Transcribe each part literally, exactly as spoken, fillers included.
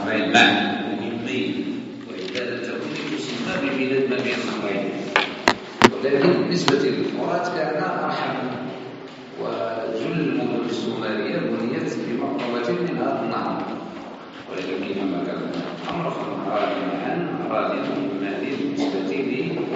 النهرين معا مهمين، وإلا لم تكن تسمى ببلاد ما بين النهرين. ولكن بالنسبة للفرات كان أرحم، وجل المدن السومرية بنيت بمقربة من هذا النهر، ولكن كما كان الأمر فالأراضي معا أراضي مهمة بالنسبة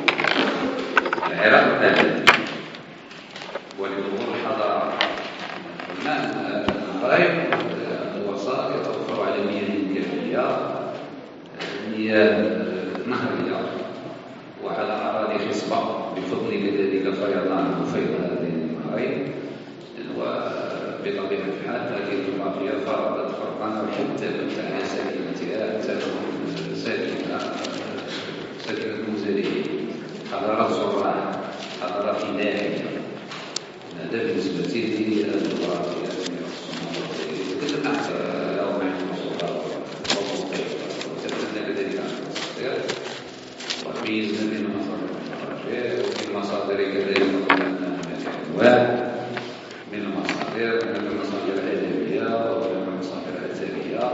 للعراق الآن ولظهور الحضارة. قلنا النهرين الوسط يتوفر على مياه جبلية، مياه نهرية، وعلى أراضي خصبة بفضل كذلك فيضان وفيض هذه النهرين. وبطبيعة الحال هذه الجغرافيا فرضت فرقا حتى متاع ساكنتها حتى ساكنة ساكنة المزارعين، حضارة زراع، حضارة فلاحية. هذا بالنسبة للجغرافيا تكلمنا لو معي المصدر وتكلمنا كذلك عن المصادر وميزنا بين مصادر الجغرافيا وفي المصادر كذلك قلنا أنواع من المصادر، من المصادر الأدبية ومن المصادر الأثرية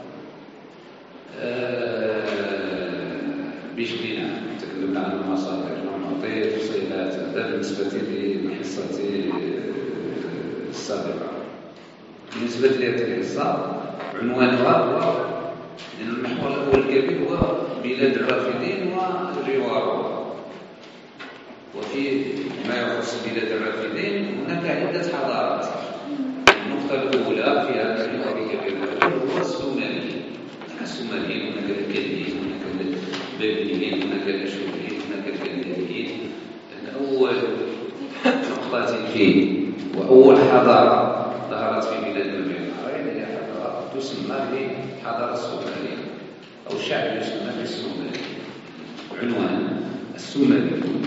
بشكل عام. تكلمنا عن المصادر نعطي تفصيلات هذا بالنسبة للحصة السابقة. بالنسبة لهذه الحصة عنوانها هو المحور الأول الكبير هو بلاد الرافدين وجوارها. وفي ما يخص بلاد الرافدين هناك عدة حضارات. النقطة الأولى في هذا المحور الكبير هو السومريين. هناك السومريين، هناك الكلديين، هناك البابليين، هناك الأشوريين، هناك الكلدانيين. أول نقطة فيه وأول حضارة ظهرت في بلاد النهرين هي حضارة تسمى بحضارة السومريين، أو شعب يسمى بالسومري. عنوان السومري.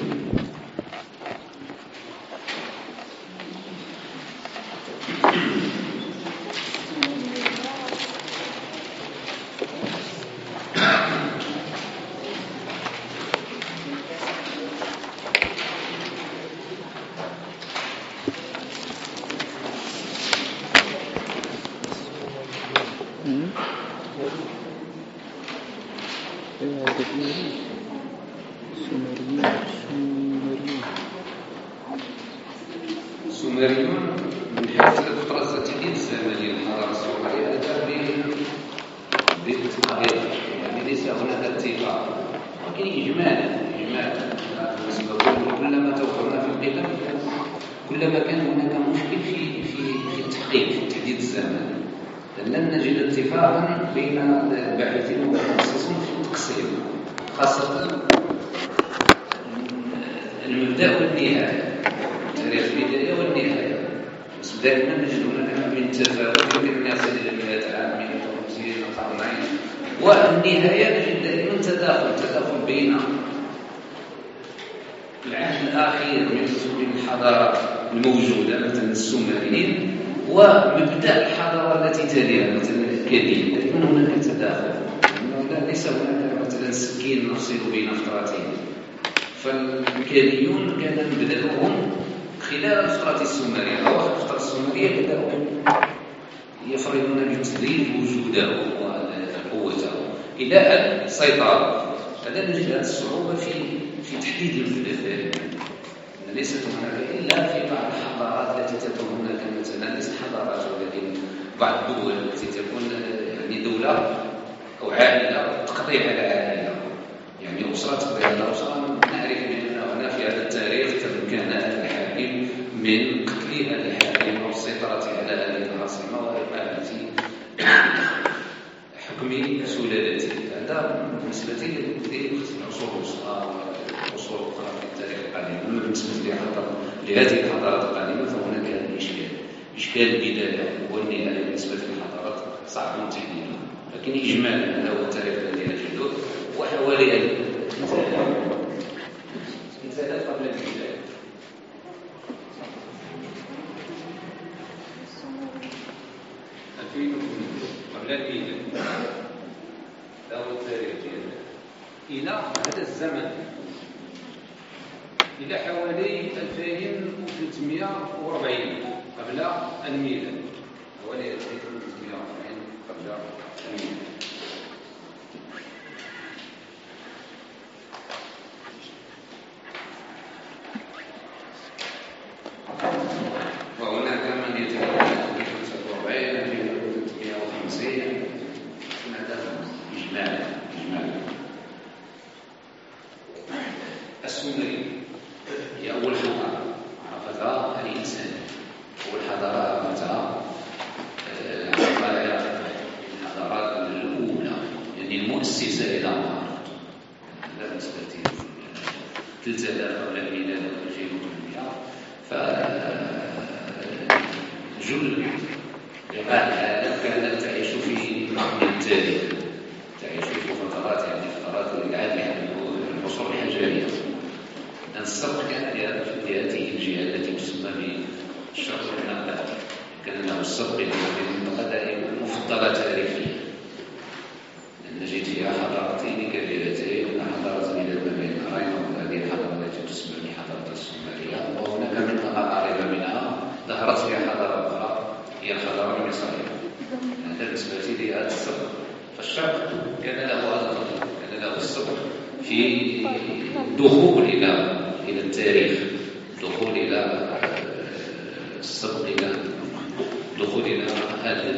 السومريون من حيث الفترة التحديد الزمني للحضارة السومرية هذا بالتقريب، يعني ليس هناك اتفاق، ولكن إجمالا إجمالا كلما توفرنا في القدم كلما كان هناك مشكل في في في التحقيق في تحديد الزمن. لن نجد اتفاقا بين الباحثين والمتخصصين في التقسيم، خاصة المبدأ والنهاية، تاريخ البداية والنهاية. بس دائما نجد هناك من التفاوت بين الناس إلى مئة عام، مئة وخمسين قرنين، والنهاية نجد دائما تداخل تداخل بين العهد الأخير من الحضارة الموجودة مثلا السومريين ومبدأ الحضارة التي تليها مثلا الكلديين. دائما هناك تداخل، ليس هناك مثلا سكين نفصل بين فترتين. فالكلديون كان بدأهم خلال الفترة السومرية أو الفترة السومرية بدأوا يفرضون بالتدريج وجوده وقوته إلى أن سيطروا. هذا نجد هذه الصعوبة في في تحديد المبدأ. ليست هناك إلا في بعض الحضارات التي تكون هناك مثلا ليست حضارات ولكن بعض الدول التي تكون يعني دولة أو عائلة تقضي على عائلة، يعني أسرة تقضي على أسرة. نعرف بأن هنا في هذا التاريخ تمكن هذا الحاكم من قتل هذا الحاكم أو السيطرة على هذه العاصمة وإقامة حكم سلالته. هذا بالنسبة للعصور الوسطى والعصور الأخرى في التاريخ القديم. أما بالنسبة لهذه الحضارات القديمة فهناك هذا الإشكال، إشكال البداية والنهاية بالنسبة للحضارات صعب تحديده. لكن إجمالا هذا هو التاريخ الذي نجده. وحوالي مثالات قبل البداية. قبل البداية هذا هو التاريخ ديالنا إلى هذا الزمن، إلى حوالي ألفين وثلاثمائة وأربعين قبل الميلاد، حوالي ألفين وثلاثمائة وأربعين قبل الميلاد. مؤسسة إلى مهارة لا بالنسبة ثلاثة آلاف قبل الميلاد أو ألفين وثمانمائة فجل بقاع العالم كانت تعيش في نظم التاريخ، تعيش في فترات يعني فترات الإعادة العصور الحجرية. السبق كان لهذه الجهة التي تسمى بالشرق النقدي، كان له السبق للقضايا المفضلة تاريخيا، نجد فيها حضارتين كبيرتين، حضارة ميلاد ما بين النهرين وهذه الحضارة التي تسمى بحضارة السومرية، وهناك منطقة قريبة منها ظهرت فيها حضارة أخرى هي الحضارة المصرية. هذا بالنسبة لهذا السبق، فالشرق كان له هذا كان له السبق في الدخول إلى إلى التاريخ، الدخول إلى السبق إلى الدخول إلى هذا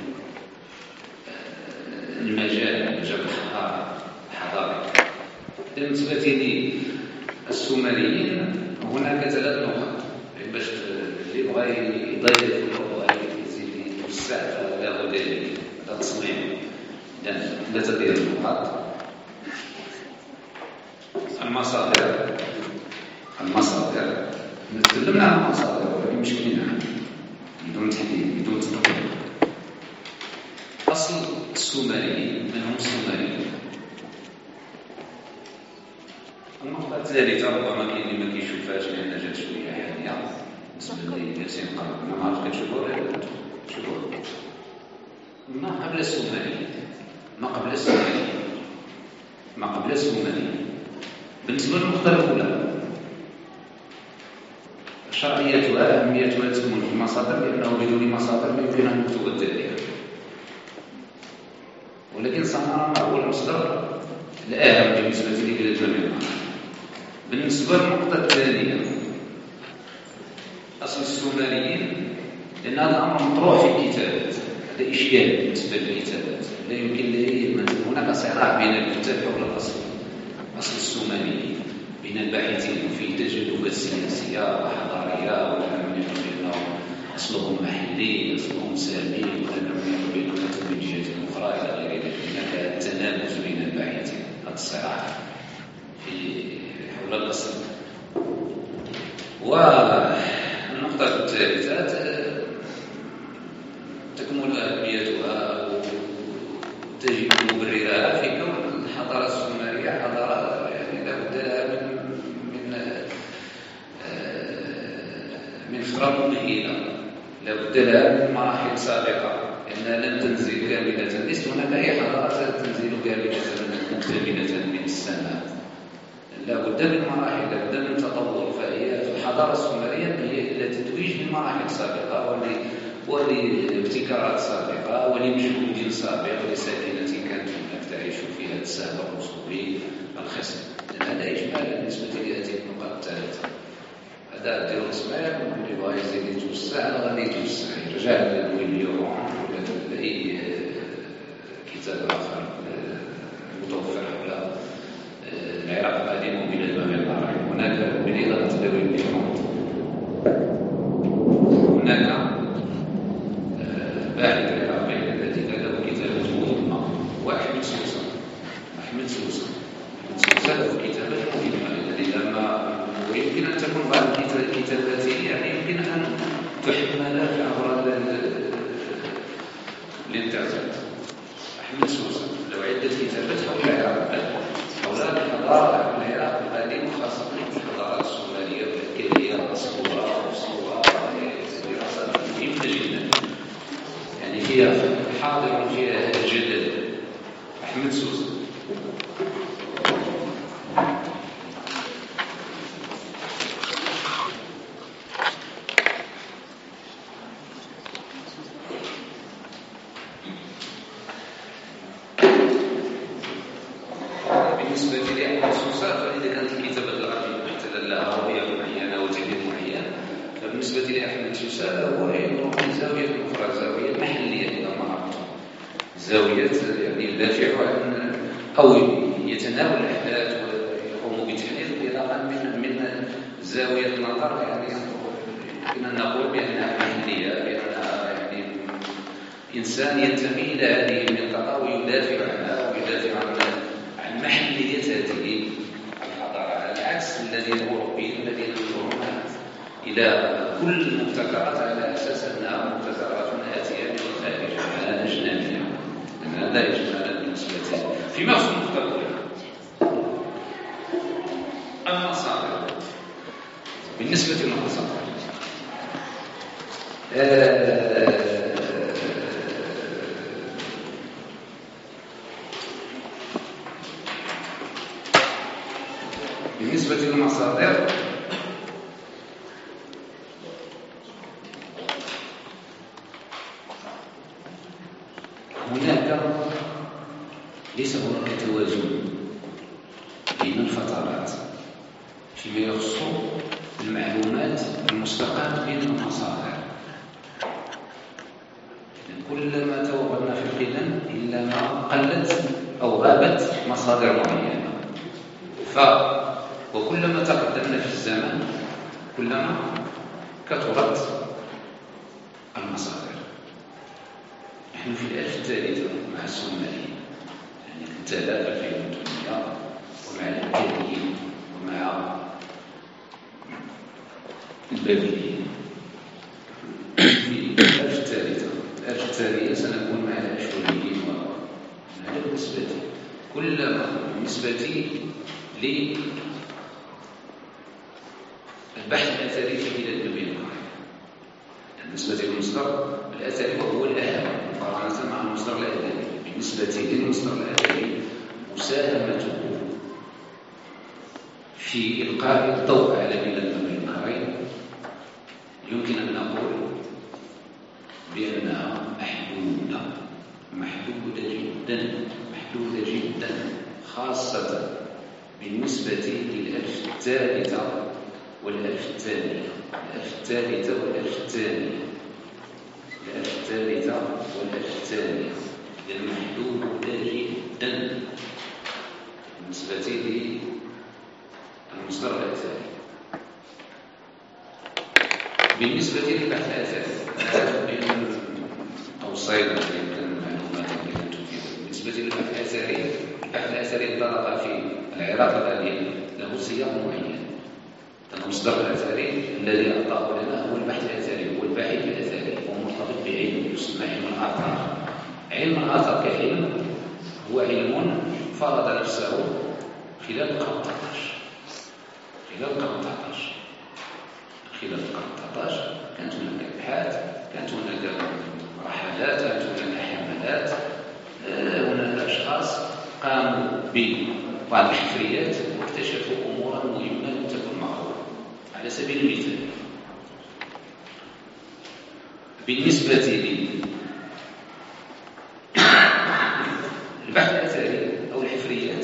المجال مجال الحضاري. بالنسبة للسومريين هناك ثلاث نقط باش اللي بغى يضيف الموضوع يزيد يوسع له دليل هذا التصميم ثلاثة ديال النقاط. المصادر المصادر نتكلمنا عن المصادر ولكن مش كاينه بدون تحديد بدون تطبيق. أصل السومريين من هم السومريين؟ النقطة الثالثة ربما كاين اللي ما كيشوفهاش لأن جات شوية حالية بالنسبة لجالسين قرب ما عرفت كتشوفوها ولا تشوفوها. ما قبل السومريين ما قبل السومريين ما قبل السومريين بالنسبة للنقطة الأولى شرعيتها أهميتها تكمن في المصادر، لأنه بدون مصادر لا يمكن أن نكتب التاريخ. ولكن صنعنا هو المصدر الأهم بالنسبة لي للجميع. بالنسبة للنقطة الثانية أصل السومريين، لأن هذا الأمر مطروح في الكتابات، هذا إشكال بالنسبة للكتابات، لا يمكن لأي هناك صراع بين الكتاب حول الأصل أصل السومريين بين الباحثين في تجربة سياسية وحضارية، ومن يقول أصلهم محلي أصلهم سامي، ومن يقول من جهة أخرى إلى غير ذلك. هناك تنافس بين الباحثين، هذا الصراع في حول الأصل. والنقطة الثالثة تكمن أهميتها وتجد مبررها في كون الحضارة السومرية حضارة يعني لابد لها من من من خطرة مهيلة، لابد لها من مراحل سابقة، لأنها لم تنزل كاملة. ليس هناك أي حضارة تنزل كاملة مكتملة من السماء، لابد من مراحل، لابد من تطور. فهي الحضارة السومرية هي لتتويج بمراحل سابقة ولابتكارات سابقة ولمجهود سابق لساكنة كانت هناك تعيش في هذا السابق الأسطوري الخصب. هذا إجمالا بالنسبة لهذه النقاط الثلاثة. هذا دير الاسماء اللي بغا يزيد يتوسع غادي يتوسع، يرجع للمليون ولا لأي كتاب آخر متوفر حول العراق القديم وبلاد ما بين النهرين. هناك مدينة تداوي اليوم، هناك باحث عراقي الذي كتب كتابته مهمة وأحمد سوسة. أحمد سوسة سوسة له كتابات مهمة الذي لما ويمكن أن تكون بعض كتاباته يعني يمكن أن تحمل عبر الإنترنت. أحمد سوسة له عدة كتابات حول العراق حول الحضارة حول العراق القديم، وخاصة الحضارة السومرية والكلية والصورة والصورة دراسات مهمة جدا، يعني هي حاضر فيها جدا. أحمد سوسة بالنسبة لأحمد سوسة، فإذا كانت الكتابة العربية محتاجة لها هوية معينة وتحديد معين، فبالنسبة لأحمد سوسة هو ينظر من زاوية أخرى، زاوية محلية إذا ما عرفت، زاوية يعني يدافع عن أو يتناول الأحداث ويقوم بتحليل العلاقة من من زاوية نظر يعني يمكن أن نقول بأنها محلية، بأنها يعني إنسان ينتمي إلى هذه المنطقة ويدافع عنها ويدافع عن عن محلية هذه الحضارة، على العكس الذين الأوروبيين الذين ينظرون إلى كل المبتكرات على أساس أنها مبتكرات آتية من الخارج أجنبية. هذا إجمالا بالنسبة فيما يخص المبتكرات. المصادر، بالنسبة للمصادر بالنسبة للمصادر هناك ليس هناك توازن بين الفترات فيما يخص المعلومات المستقاة بين المصادر. كلما توغلنا في القدم إلا ما قلت أو غابت مصادر معينة، ف وكلما تقدمنا في الزمن كلما كثرت المصادر. نحن في الألف الثالثة مع السومريين، يعني الثلاثة ألفين وثمانمائة، ومع الأكاديين ومع البابليين. في الألف الثالثة الألف الثانية سنكون مع الأشوريين. وهذا بالنسبة كلما بالنسبة للبحث الأثري في بلاد النبي، بالنسبة للمصدر الأثري وهو الأهم مقارنة مع المصدر الأدبي. بالنسبة للمصدر الأدبي مساهمته في إلقاء الضوء على بلاد النبي يمكن أن نقول بأنها محدودة محدودة جدا محدودة جدا، خاصة بالنسبة للألف الثالثة والألف الثانية الألف الثالثة والألف الثانية الألف الثالثة والألف الثانية محدودة جدا بالنسبة للمصدر الأثري. بالنسبة للبحث الأثري توصيل المعلومات التي تفيد. بالنسبة للبحث الأثري، البحث الأثري انطلق في العراق الغالية له سياق معين. المصدر الأثري الذي أعطاه لنا هو البحث الأثري، هو الباحث الأثري، هو مرتبط بعلم يسمى علم الآثار. علم الآثار كعلم هو علم فرض نفسه خلال القرن التاسع عشر خلال القرن التاسع عشر خلال القرن التاسع عشر كانت هناك ابحاث، كانت هناك رحلات، كانت هناك حملات، هناك اشخاص قاموا ببعض الحفريات واكتشفوا امورا مهمه لم تكن معروفه. على سبيل المثال بالنسبه للبحث الاثري او الحفريات،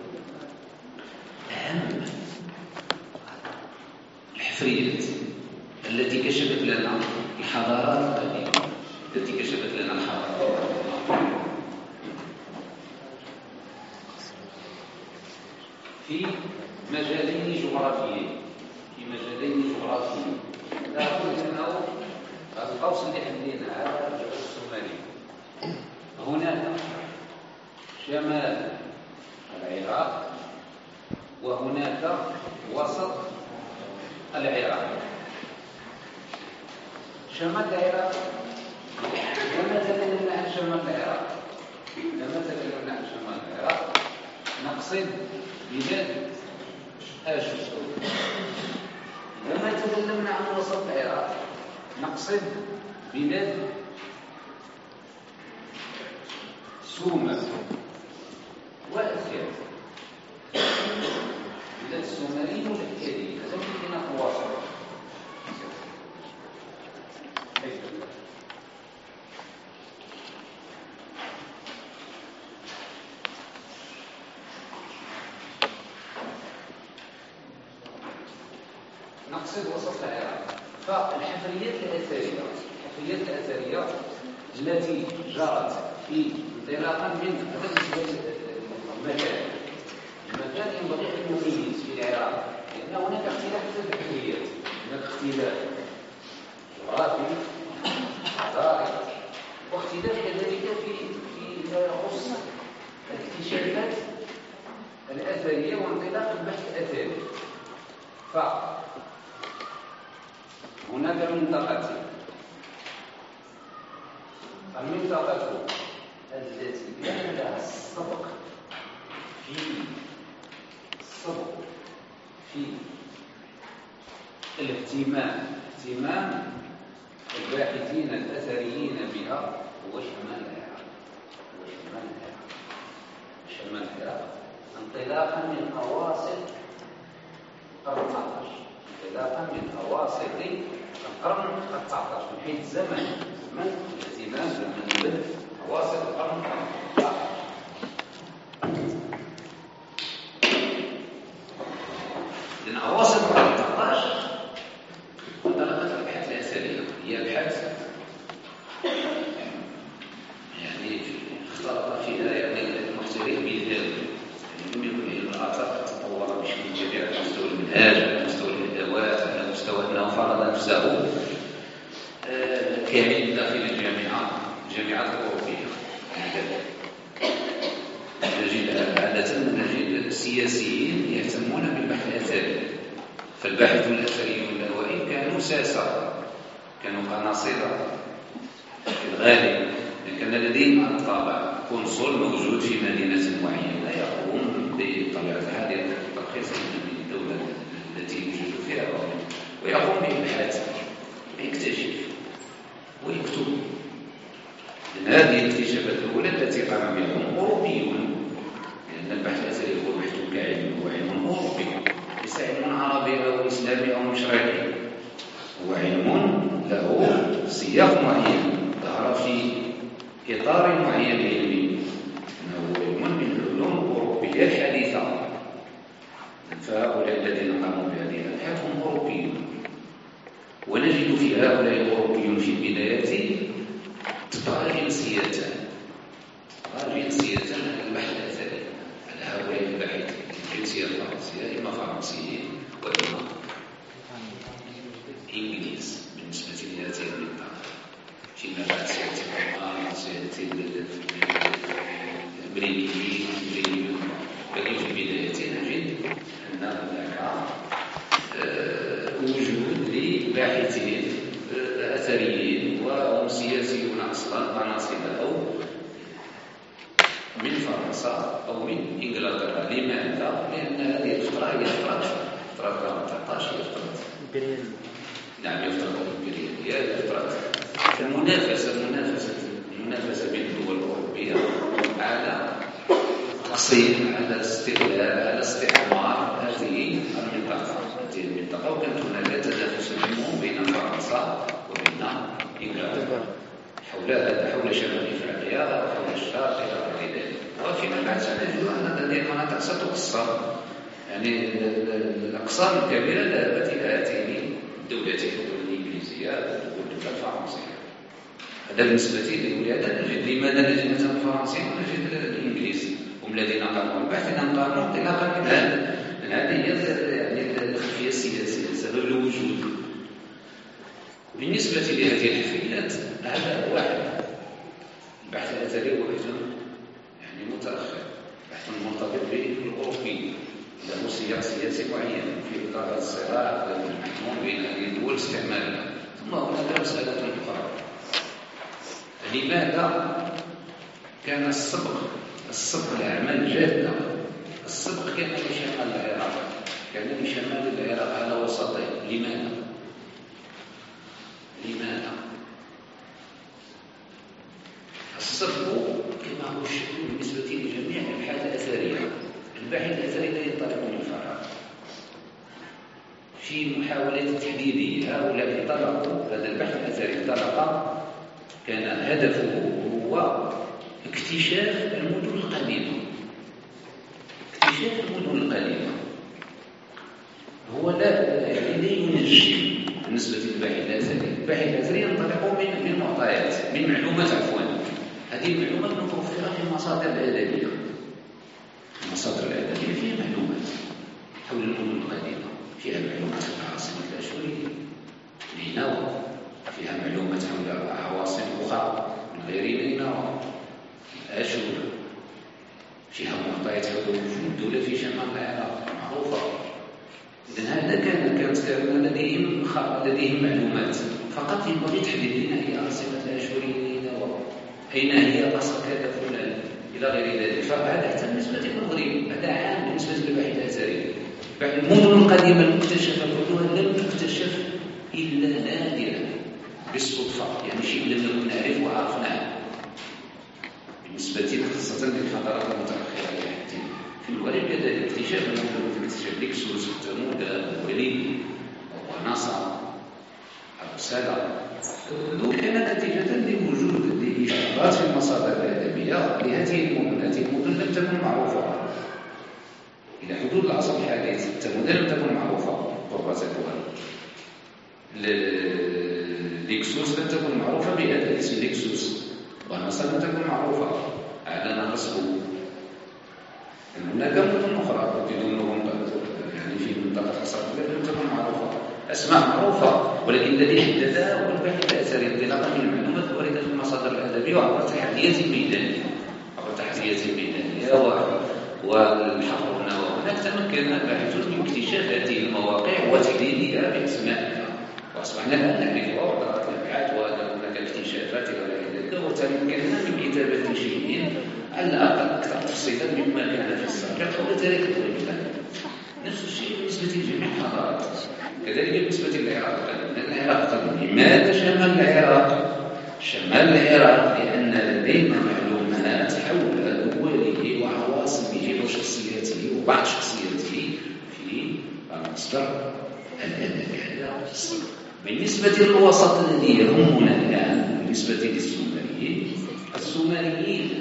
اهم الحفريات التي كشفت لنا الحضارات القديمة، التي كشفت لنا الحضارات في مجالين جغرافيين في مجالين جغرافيين لا أقول أنه القوس اللي حدينا على الجبل السومري. هناك شمال العراق وهناك وسط العراق. شمال العراق لما تكلمنا عن شمال العراق لما تكلمنا عن شمال العراق نقصد بلاد آشور. لما تكلمنا عن وسط العراق نقصد بلاد سومر وأكاد، بلاد السومريين والأكاديين. لازم يكون تواصل. نقصد وسط العراق. فالحفريات الأثرية الحفريات الأثرية التي جرت في انطلاقا من هذا المكان المكان ينبغي أن نميز في العراق، لأن هناك اختلاف في الحفريات، هناك اختلاف جغرافي، حضاري، واختلاف كذلك في فيما يخص الاكتشافات الأثرية وانطلاق البحث الأثري. فهناك منطقتين: المنطقة التي كان لها السبق في السبق في الاهتمام اهتمام الباحثين الأثريين بها هو شمال العراق هو شمال العراق شمال العراق انطلاقا من أواسط القرن التاسع عشر انطلاقا من أواسط القرن التاسع عشر من حيث الزمن من الاهتمام بالمنبت أواسط القرن التاسع عشر. لأن أواسط القرن التاسع عشر انطلقت الأبحاث الأثرية، هي أبحاث يعني اختلط فيها يعني المحترف بالذات، يعني لم يكن علم الآثار قد تطور بشكل كبير على مستوى المنهاج، على مستوى الأدوات، على مستوى أنه فرض نفسه كامل داخل الجامعة الجامعات الأوروبية. نجد عادة نجد السياسيين يهتمون بالبحث الأثري، فالباحث الأثري الأوائل كانوا ساسة، كانوا قناصرة في الغالب، كان لديهم الطابع قنصل موجود في مدينة معينة يقوم بطبيعة الحال بتلخيص الدولة التي يوجد فيها ويقوم بإبحاث ويكتشف ويكتب. لأن هذه الاكتشافات الأولى التي قام بهم أوروبيون، لأن البحث الأثري هو بحث كعلم، هو علم أوروبي ليس علم عربي أو إسلامي أو مشرقي، هو علم له سياق معين ظهر في إطار معين علمي، إنه علم من العلوم الأوروبية الحديثة. فهؤلاء الذين قاموا بهذه الأبحاث هم أوروبيون، ونجد في هؤلاء الأوروبيون في البداية تطغى جنسيتان تطغى جنسيتان على البحث الأثري، على هؤلاء الباحثين الجنسية الفرنسية، إما فرنسيين وإما إنجليز بالنسبة لهذه المنطقة. فيما بعد سيأتي الألمان وسيأتي الأمريكيين، لكن في البداية نجد أن هناك وجود لباحثين أثريين وهم سياسيون أصلا قناصلة أو من فرنسا أو من إنجلترا. لماذا؟ لأن هذه الفترة هي فترة فترة القرن التاسع عشر، هي فترة نعم هي فترة الإمبريالية، هي فترة المنافسة المنافسة المنافسة بين الدول الأوروبية على تقسيم، على استغلال، على استعمار هذه المنطقة هذه المنطقة وكانت هناك تنافس مهم بين فرنسا وبين إنجلترا حول حول شمال إفريقيا وحول الشرق إلى غير ذلك. وفيما بعد سنجد أن هذه المناطق ستقسم، يعني الأقسام الكبيرة ذهبت إلى هاتين الدولتين، الدولة الإنجليزية والدولة الفرنسية. هذا بالنسبة لي، ولهذا نجد لماذا نجد مثلا الفرنسيين ونجد الإنجليز هم الذين قاموا بالبحث، لأنهم قاموا انطلاقا من هذا من هذه يعني الخلفية السياسية، سبب الوجود. بالنسبة لهذه الحفريات هذا واحد، البحث الأثري هو بحث يعني متأخر، بحث مرتبط بالأوروبي، له سياق سياسي معين في إطار الصراع المحموم بين هذه الدول استعمارية. ثم هناك مسألة أخرى: لماذا كان السبق السبق لأعمال جادة؟ السبق كان لشمال العراق، كان لشمال العراق على وسطه. لماذا؟ لماذا؟ السبق كما هو الشكل بالنسبة لجميع الأبحاث الأثرية. الباحث الأثري لا ينطلق من الفراغ، في محاولة تحديده هؤلاء انطلقوا، هذا البحث الأثري انطلق كان هدفه هو اكتشاف المدن القديمة. اكتشاف المدن القديمة هو لا يعني لا ينجم بالنسبة للباحث الأثري. الباحث الأثري ينطلق من من معطيات، من معلومات عفوا. هذه المعلومات متوفرة في المصادر الأدبية. المصادر الأدبية فيها معلومات حول المدن القديمة، فيها معلومات عن العاصمة الأشورية نينوى، فيها معلومات حول عواصم أخرى من غير لنرى الأشهر فيها معطيات حدود الدولة في شمال العراق معروفة. إذن هذا كان كانت لديهم لديهم معلومات، فقط ينبغي تحديد لنا هي عاصمة الأشهر لنرى، أين هي قصر كذا فلان إلى غير ذلك. فهذا حتى بالنسبة للمغرب هذا عام بالنسبة للباحث الأثري. المدن القديمة المكتشفة كلها لم تكتشف إلا نادرا بالصدفة، يعني شيء لم نكن نعرفه وعرفناه بالنسبة خاصة للحضارات المتأخرة يعني في المغرب. كذلك اكتشاف المدن اكتشاف لكسوس وثمود ووليد ونصر أبو سالة كان نتيجة لوجود لإشارات في المصادر الأدبية لهذه المدن. هذه المدن لم تكن معروفة إلى حدود العصر الحديث. ثمود لم تكن معروفة قربتها، لكسوس لم تكن معروفة بهذا الاسم لكسوس، ونصر لم تكن معروفة على نهر سبو. هناك مدن أخرى بدونهم يعني في منطقة قصر لم تكن معروفة، أسماء معروفة، ولكن الذي حددها هو الباحث الأثري انطلاقا من المعلومات الواردة في المصادر الأدبية وعبر تحديات ميدانية عبر تحديات ميدانية والحفر والنوى. هناك تمكن الباحثون من اكتشاف هذه المواقع وتحديدها بأسمائها، وأصبحنا الآن نعرفها وقرأت الأبحاث وهناك اكتشافات إلى غير ذلك، وتمكننا من كتابة شيء على الأقل أكثر تفصيلا مما كان في السابق قبل تاريخ الإسلام. نفس الشيء بالنسبة لجميع الحضارات، كذلك بالنسبة للعراق. العراق لماذا شمال العراق؟ شمال العراق لأن لدينا معلومات حول دوله وعواصمه وشخصياته وبعض شخصياته في المصدر الأدبي. بالنسبة للوسط الذي يهمنا الآن بالنسبة للسومريين، السومريين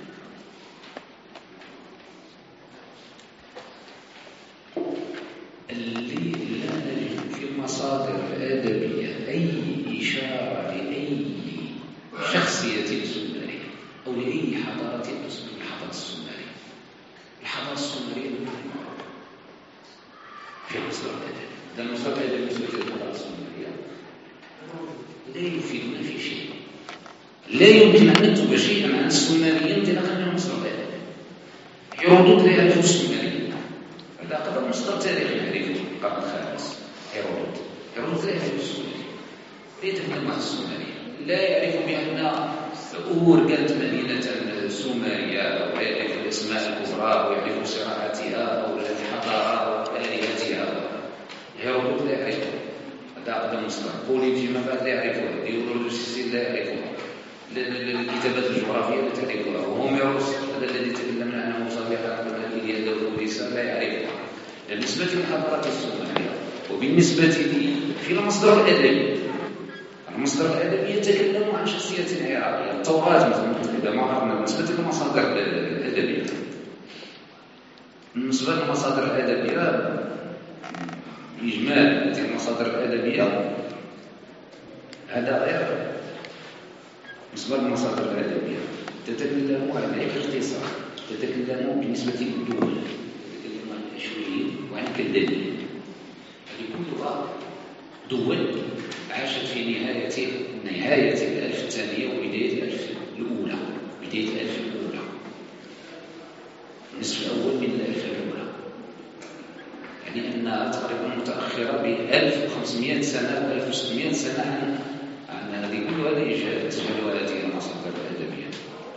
اللي لا نجد في المصادر الأدبية أي إشارة لأي شخصية سومرية أو لأي حضارة تسمى الحضارة السومرية. الحضارة السومرية في المصدر الأدبي، ده المصدر الأدبي بالنسبة للحضارة السومرية لا يفيدنا في شيء، لا يمكن أن نكتب شيئا عن السومريين انطلاقا من المصدر الأدبي. هيرودوت لا يعرف السومريين، هذا قدر مصدر تاريخي يعرفه القرن الخامس. هيرودوت هيرودوت لا يعرف السومريين، لا يتكلم عن السومريين، لا يعرف بأن أور كانت مدينة سومرية، أو يعرف الأسماء الكبرى ويعرف صراعاتها أو الحضارة وآلهتها. هيرودوت لا يعرفه، هذا قدم مصدر. بوليجي ما بعد لا يعرفها، ديولوجيسي لا يعرفها، الكتابات الجغرافية لا تعرفها، وهوميروس هذا الذي تكلمنا عنه سابقا الإلياذة والأوديسا لا يعرفها. بالنسبة للحضارة السومرية وبالنسبة لي في المصدر الأدبي، المصدر الأدبي يتكلم عن شخصية عراقية. التوراة مثلا إذا ما عرفنا بالنسبة للمصادر الأدبية، بالنسبة للمصادر الأدبية إجمال هذه المصادر الأدبية هذا غير. بالنسبة للمصادر الأدبية تتكلم عن الاختصار، تتكلم بالنسبة للدول، تتكلم عن الأشوريين وعن الكلدانيين. هذه كلها دول عاشت في نهاية نهاية الألف الثانية وبداية الألف الأولى، بداية الألف الأولى، النصف الأول من الألف الأولى، يعني أنها تقريبا متأخرة ب ألف وخمسمائة سنة و ألف وستمائة سنة عن عن هذه كل هذه إجابات هذه المصادر الأدبية.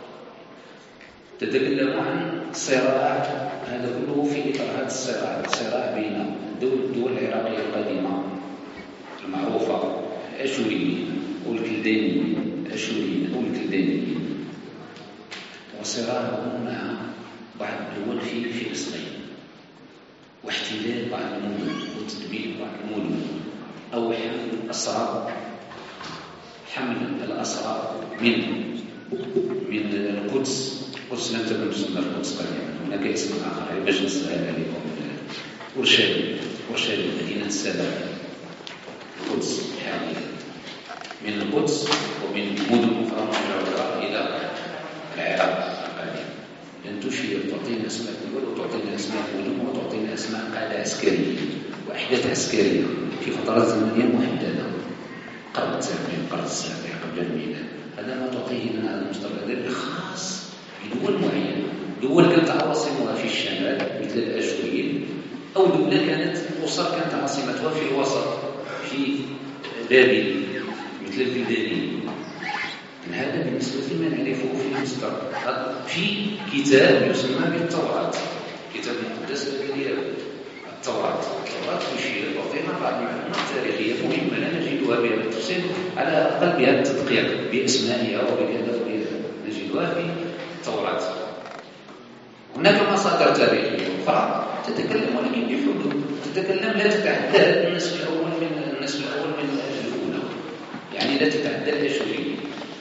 تتكلم عن صراع، هذا كله في إطار هذا الصراع، الصراع بين الدول العراقية القديمة المعروفة الأشوريين والكلدانيين، الأشوريين والكلدانيين، وصراعهم مع بعض الدول في فلسطين، واحتلال بعض المدن وتدمير بعض المدن، أو حمل الأسرى حمل الأسرى من من القدس. القدس لم تكن تسمى القدس قديما، هناك اسم آخر باش نسهلها لكم. أورشليم، أورشليم مدينة السلام، القدس حاليا، من القدس ومن مدن أخرى مجاورة إلى العراق القديم. لن تشير تعطينا أسماء دول وتعطينا أسماء مدن وتعطينا أسماء قادة عسكرية وأحداث عسكرية في فترات زمنية محددة، القرن الثامن، القرن السابع قبل الميلاد. هذا ما تعطيه من هذا المصدر الأدبي خاص بدول معينة. دول كانت عواصمها في الشمال مثل الأشوريين، أو دولة كانت الأسر كانت عاصمتها في الوسط في بابل مثل البلدانيين. هذا بالنسبة لما نعرفه في مصدر في كتاب يسمى بالتوراة، كتاب مقدس لليهود. التوراة التوراة تشير تعطينا بعض المعلومات تاريخية مهمة لا نجدها بهذا التفصيل، على الأقل بهذا التدقيق بأسمائها وبكذا نجدها في التوراة. هناك مصادر تاريخية أخرى تتكلم ولكن بحدود، تتكلم لا تتعدى النسل الأول من النسل الأول من الأولى، يعني لا تتعدى الأشوريين.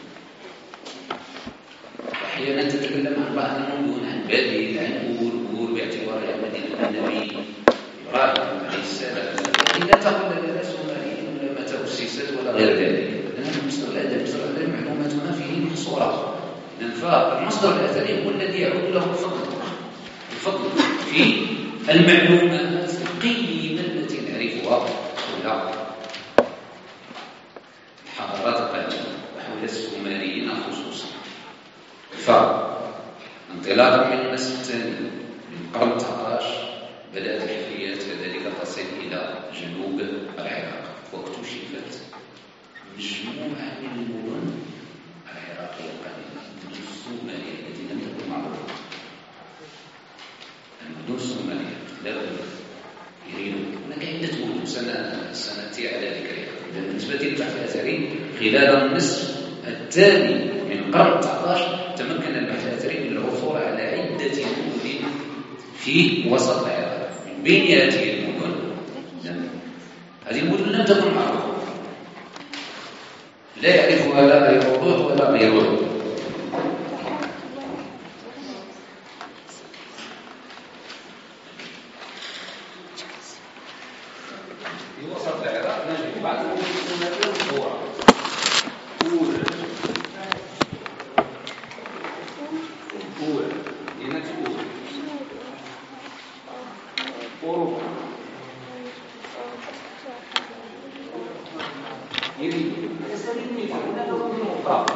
أحيانا تتكلم عن بعض المدن، عن بابل، عن أور أور باعتبارها مدينة النبي إبراهيم عليه السلام، لكن لا تقول لنا سومريين ولا متى أسست ولا غير ذلك، لأن مصدر الأدب مصدر الأدب معلوماتنا فيه محصورة. فالمصدر الأثري هو الذي يعود له الفضل الفضل في المعلومات القيمة التي نعرفها حول الحضارات القديمة وحول السومريين خصوصا. فانطلاقا من النسل الثاني من القرن التاسع عشر بدأت الحفريات كذلك تصل إلى جنوب العراق، واكتشفت مجموعة من المدن العراقية القديمة، المدن السومرية التي لم تكن معروفة. المدن السومرية لا يريدون هناك عدة مدن سنأتي على ذكرها. بالنسبة للبحث الأثري خلال النصف الثاني من القرن التاسع عشر تمكن البحث الأثري من العثور على عدة مدن في وسط العراق. من بين هذه المدن هذه المدن لم تكن معروفة، لا يعرفها لا هيرودوت ولا غيره. في وسط العراق نجد بعض المدن المشهورة. أولى أولى هنا تقول أوروبا يريد يستفيد منها هناك مدن أخرى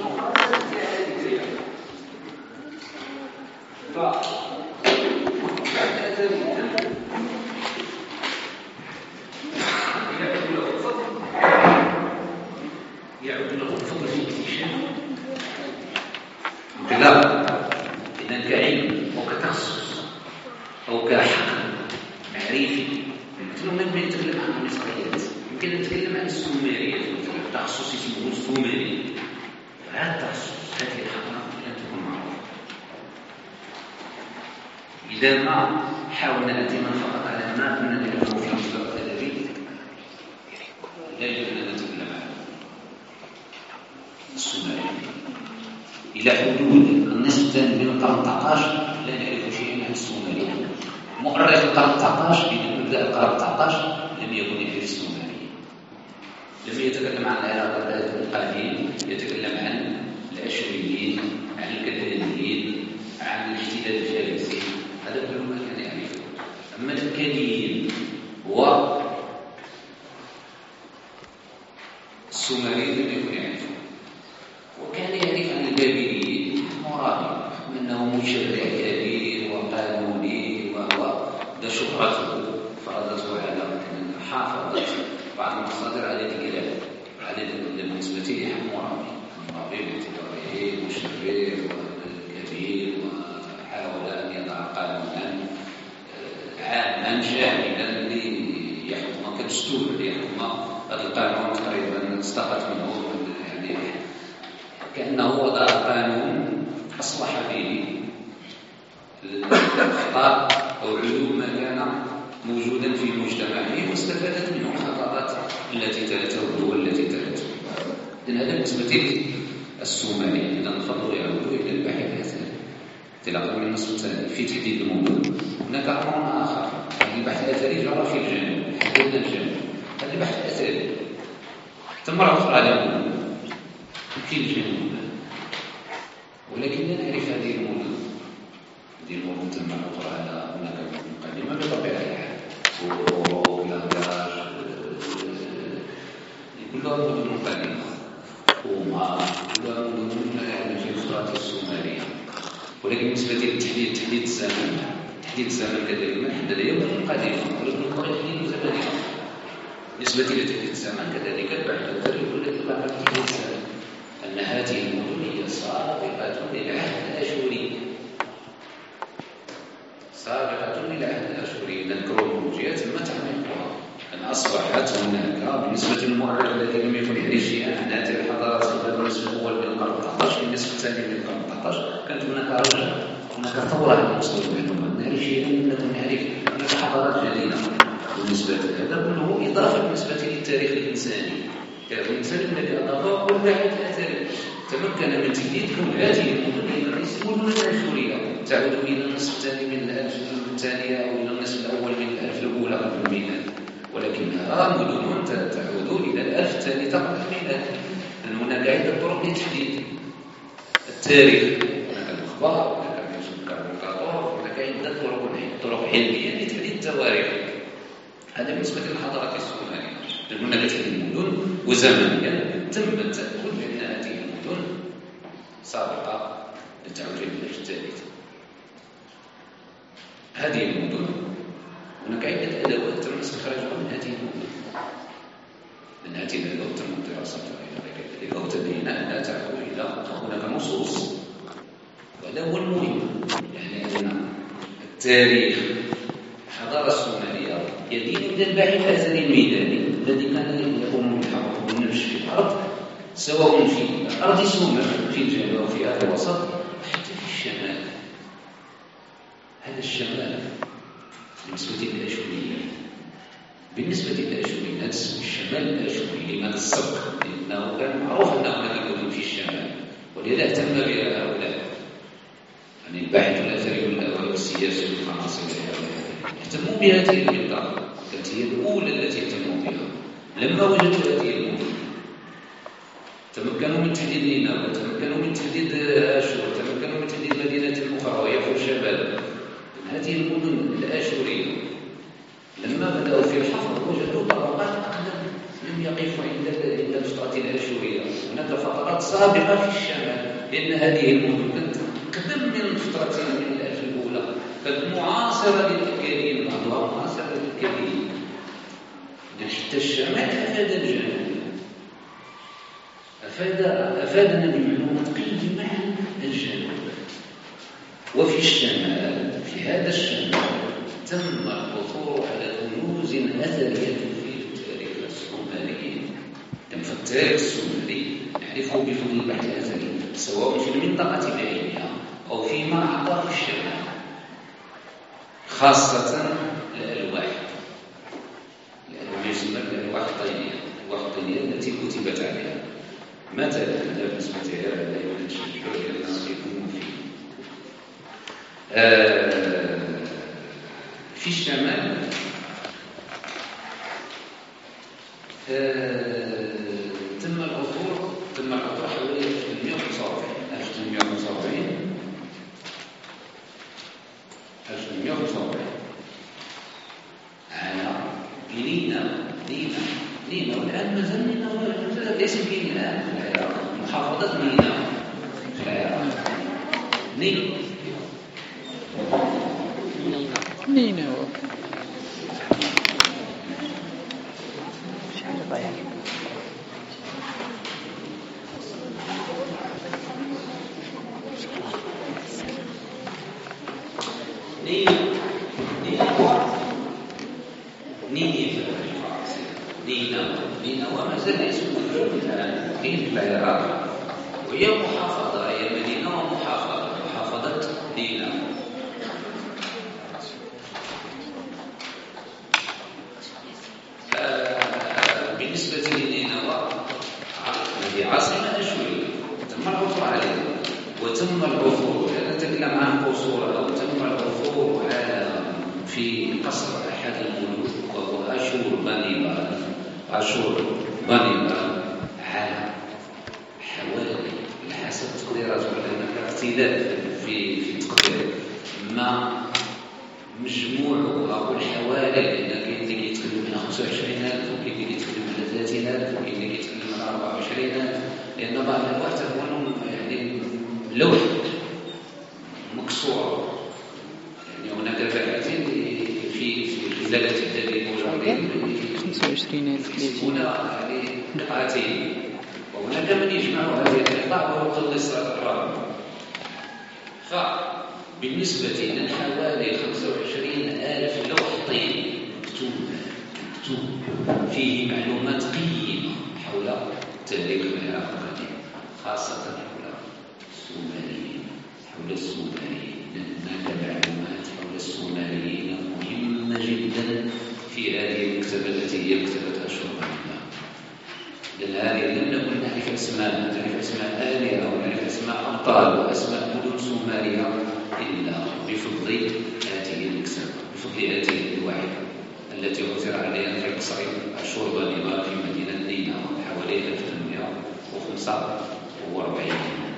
يعود له الفضل في اكتشاف لا إذا كعلم أو كتخصص أو كحقل معرفي. مثل ما نتكلم عن المصريات يمكن نتكلم عن السومريات، تخصص اسمه السومري. فهذا التخصص هذه الحضارة لم تكن معروفة. إذا ما حاولنا نعتمد فقط على ما كنا نعرفه في المصدر الأدبي لا يجب أن نتكلم عنه. السومري إلى حدود النصف الثاني من القرن التاسع عشر لا نعرف شيئا عن السومري. مؤرخ القرن التاسع عشر بمبدأ القرن التاسع عشر لم يكن يعرف السومري، لم يتكلم عن العراق القديم، يتكلم عن الأشوريين، عن الكلدانيين، عن الاحتلال الفارسي، هذا كل ما كان يعرفه. أما الكلدانيين هو السومري لم يكن يعرفه، وكان يعرف عن البابليين مرابي أنه مشرع كبير وقانوني، وهو ذا شهرته فرضته على حافظة بعض المصادر على ذكر عدد بالنسبة لي حمورابي حمورابي باعتباره مشرع وكبير وحاول أن يضع قانونا عاما شاملا ليحكم كدستور ليحكم. هذا القانون تقريبا استقت منه، يعني كأنه وضع قانون أصلح به الخطأ أو علوم ما كان موجودا في مجتمعه واستفادت منه الحضارات التي تلته والدول التي تلته. إذن هذا بالنسبة للسومري. إذن الفضل يعود إلى البحث الأثري انطلاقا من النصف الثاني في تحديد المدن. هناك أمر آخر، البحث الأثري جرى في الجانب، حددنا الجانب. هذا البحث الأثري تم العثور على المدن في الجنوب، ولكن لا نعرف هذه المدن. هذه المدن تم العثور على هناك مدن قديمة بطبيعة الحال، سورو، لانداش، كلها مدن قديمة. وما ومن يعني في الفترة السومرية. ولكن بالنسبة للتحديد تحديد الزمن تحديد الزمن كذلك ما حدد يوم قديما ولكن القرآن تحديد زمنيا. بالنسبة لتحديد الزمن كذلك البحث الذري الذي قام بتحديد الزمن أن هذه المدن هي سابقة للعهد الأشوري سابقة للعهد الأشوري. نذكر الموجيات ثم تعميقها أن أصبحت هناك بالنسبة للمؤرخ الذي لم يكن يعرف شيئا عن هذه الحضارات في النصف الأول من القرن الثالث عشر في النصف الثاني من القرن الثالث عشر كانت هناك رجعة هناك ثورة على مستوى المعلومات نعرف شيئا لم نكن نعرف هناك حضارات جديدة. بالنسبة لهذا كله إضافة بالنسبة للتاريخ الإنساني الإنسان الذي أضافه كل واحد أثر تمكن من تجديد كل هذه المدن التي يسمونها الأشورية تعود إلى النصف الثاني من الألف الثانية أو إلى النصف الأول من الألف الأولى قبل الميلاد ولكنها مدن تعود إلى الألف الثالثة قبل الميلاد. لأن هناك عدة طرق لتحديد التاريخ هناك الأخبار هناك الكاريكاتور هناك عدة طرق طرق علمية لتحديد التواريخ. هذا بالنسبة للحضارة السومرية. هناك تحديد المدن وزمنيا تم التأكد بأن هذه المدن سابقة لتعود إلى الألف الثالث. هذه المدن هناك عدة أدوات تم استخراجها من هذه المدن لأن هذه الأدوات تم دراستها إلى ذلك وتبين أنها تعود إلى هناك نصوص وهذا هو المهم. يعني أن التاريخ الحضارة السومرية يدين إلى الباحث الأثري الميداني الذي كان يقوم بالحفر والنبش في الأرض سواء في أرض سومر في الجنوب أو في أرض الوسط وحتى في الشمال. هذا الشمال بالنسبة للأشوريين بالنسبة للأشوريين نفس الشمال الأشوري لماذا السبق؟ لأنه كان معروف أن هناك مدن في الشمال ولذا اهتم بها هؤلاء يعني الباحث الأثري والسياسي والقناصل اهتموا بهذه المنطقة كانت هي الأولى التي اهتموا بها. لما وجدوا هذه المدن تمكنوا من تحديد نينوى تمكنوا من تحديد آشور تمكنوا من تحديد مدينة أخرى وهي خرشبال. هذه المدن الآشورية لما بدأوا في الحفر وجدوا طبقات أقدم لم يقفوا عند عند الفترة الآشورية. هناك فترات سابقة في الشمال لأن هذه المدن كانت أقدم من الفترة من الألف الأولى كانت معاصرة للكثيرين بعضها معاصرة للكثيرين. حتى الشمال أفاد الجنوب أفاد أفادنا بمعلومات قيمة عن الجنوب. وفي الشمال في هذا الشمال تم العثور على كنوز أثرية في التاريخ السومري. تم في التاريخ السومري نعرفه بفضل البحث الأثري سواء في المنطقة بعينها أو فيما أطراف الشمال خاصة الألواح لأنه يسمى الألواح الطينية الألواح الطينية التي كتبت عليها مثلا بالنسبة لها لا يمكن شرحه لأنه يكون فيه آه في الشمال آه تم العثور تم العثور حوالي ألف وثمانمائة وخمسة وأربعين ألف وثمانمائة وخمسة وأربعين ألف وثمانمائة وخمسة وأربعين على نينوى نينوى نينوى والآن مازال نينوى ليس في الآن في العراق محافظة نينوى في العراق نينوى نينوى شحال ضيع نينوى ما زال اسمه الآن في العراق وهي محافظة هي مدينة ومحافظة محافظة نينوى. بالنسبة لنينوى هذه عاصمة أشورية تم العثور عليها وتم العثور لا نتكلم عن قصور أو تم العثور على في قصر أحد الملوك وهو أشور بانيبال أشور بانيبال على حوالي حسب تقديرات العلماء اختلاف في في التقدير ما مجموعها والحوالي لأن كاين اللي يتكلم على خمسة وعشرين ألف وكاين اللي يتكلم على ثلاثين ألف وكاين اللي يتكلم على أربعة وعشرين ألف لأن بعض الوقت تكون يعني لوح مكسورة، يعني هناك فئتين في في خلالة الدليل مجردين يكسبون يعني قطعتين، وهناك من يجمع هذه القطع ويقلص الرابع. فبالنسبة لنا حوالي خمسة وعشرين ألف لوح طين مكتوب مكتوب فيه معلومات قيمة حول تاريخ العراق القديم، خاصة حول السومريين حول السومريين هناك معلومات حول السومريين مهمة جدا في هذه المكتبة التي هي مكتبة الشرطة. لأن هذه لم نكن نعرف أسماء نعرف أسماء آلهة ونعرف أسماء أبطال وأسماء مدن سومرية إلا بفضل هذه المكتبة، بفضل هذه الوحدة التي اخترع عليها في قصر الشرطة في مدينة دينا حوالي ألف وثمانمائة وخمسة وأربعين.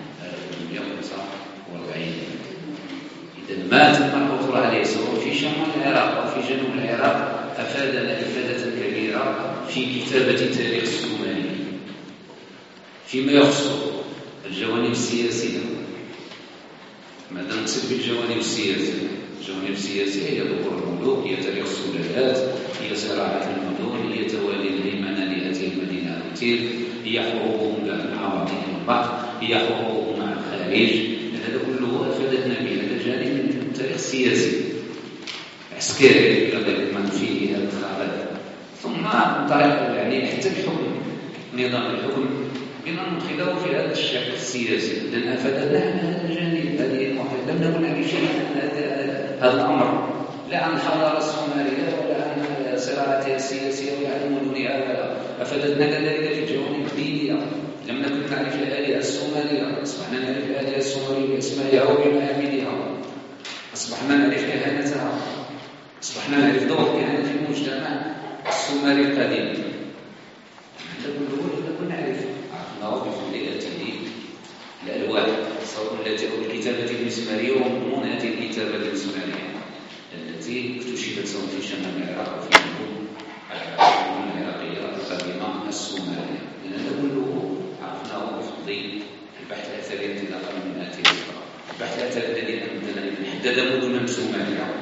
إذا ما تم العثور عليه سواء في شمال العراق أو في جنوب العراق أفادنا إفادة كبيرة في كتابة تاريخ السومري فيما يخص الجوانب السياسية. ماذا نقصد بالجوانب السياسية؟ الجوانب السياسية هي ظهور الملوك، هي تاريخ السلالات، هي صراعات المدن، هي توالي الهيمنة لهذه المدينة التي هي حروبهم مع بعضهم البعض، هي حروبهم مع الخارج. هذا كله أفادتنا بهذا الجانب من التاريخ السياسي عسكري كذلك من فيه هذا الخبر. ثم طريق يعني حتى الحكم، نظام الحكم بما ندخله في هذا الشق السياسي، لأن أفادنا عن هذا الجانب. هذه لم نكن نعرف شيئا عن هذا الأمر، لا عن الحضارة السومرية ولا عن صراعاتها السياسية ولا عن مدنها. أفادتنا كذلك في الجوانب الدينية، لم نكن نعرف الآلهة السومرية، أصبحنا نعرف الآلهة السومرية بأسمائها وبمعابدها، أصبحنا نعرف كهنتها، أصبحنا نعرف دور الكهنة في المجتمع السومري القديم. هذا كله لم نكن نعرف، عرفناه بفضل هذه الألواح التي أو الكتابة المسمارية ومضمون هذه الكتابة المسمارية التي اكتشفت سواء في شمال العراق وفي جنوب العراقية القديمة السومرية. لأن هذا كله عرفناه بفضل البحث الأثري الذي دخل من هذه الفترة. البحث الأثري الذي حدد مدنا سومرية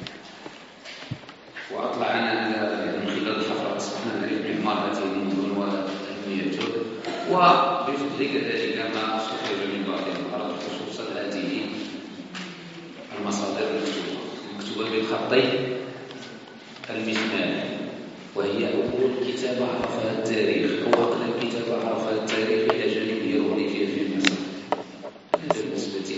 وأطلعنا على من خلال الحفرة أصبحنا نعرف معمار هذه المدن وأهميته، وبفضل كذلك ما استخرج من بعض الأرض خصوصا هذه المصادر المكتوبة المكتوبة بالخط المسماري، وهي أول كتابة عرفها التاريخ أو أقدم كتابة عرفها التاريخ إلى جانب الهيروغليفية في مصر. هذا بالنسبة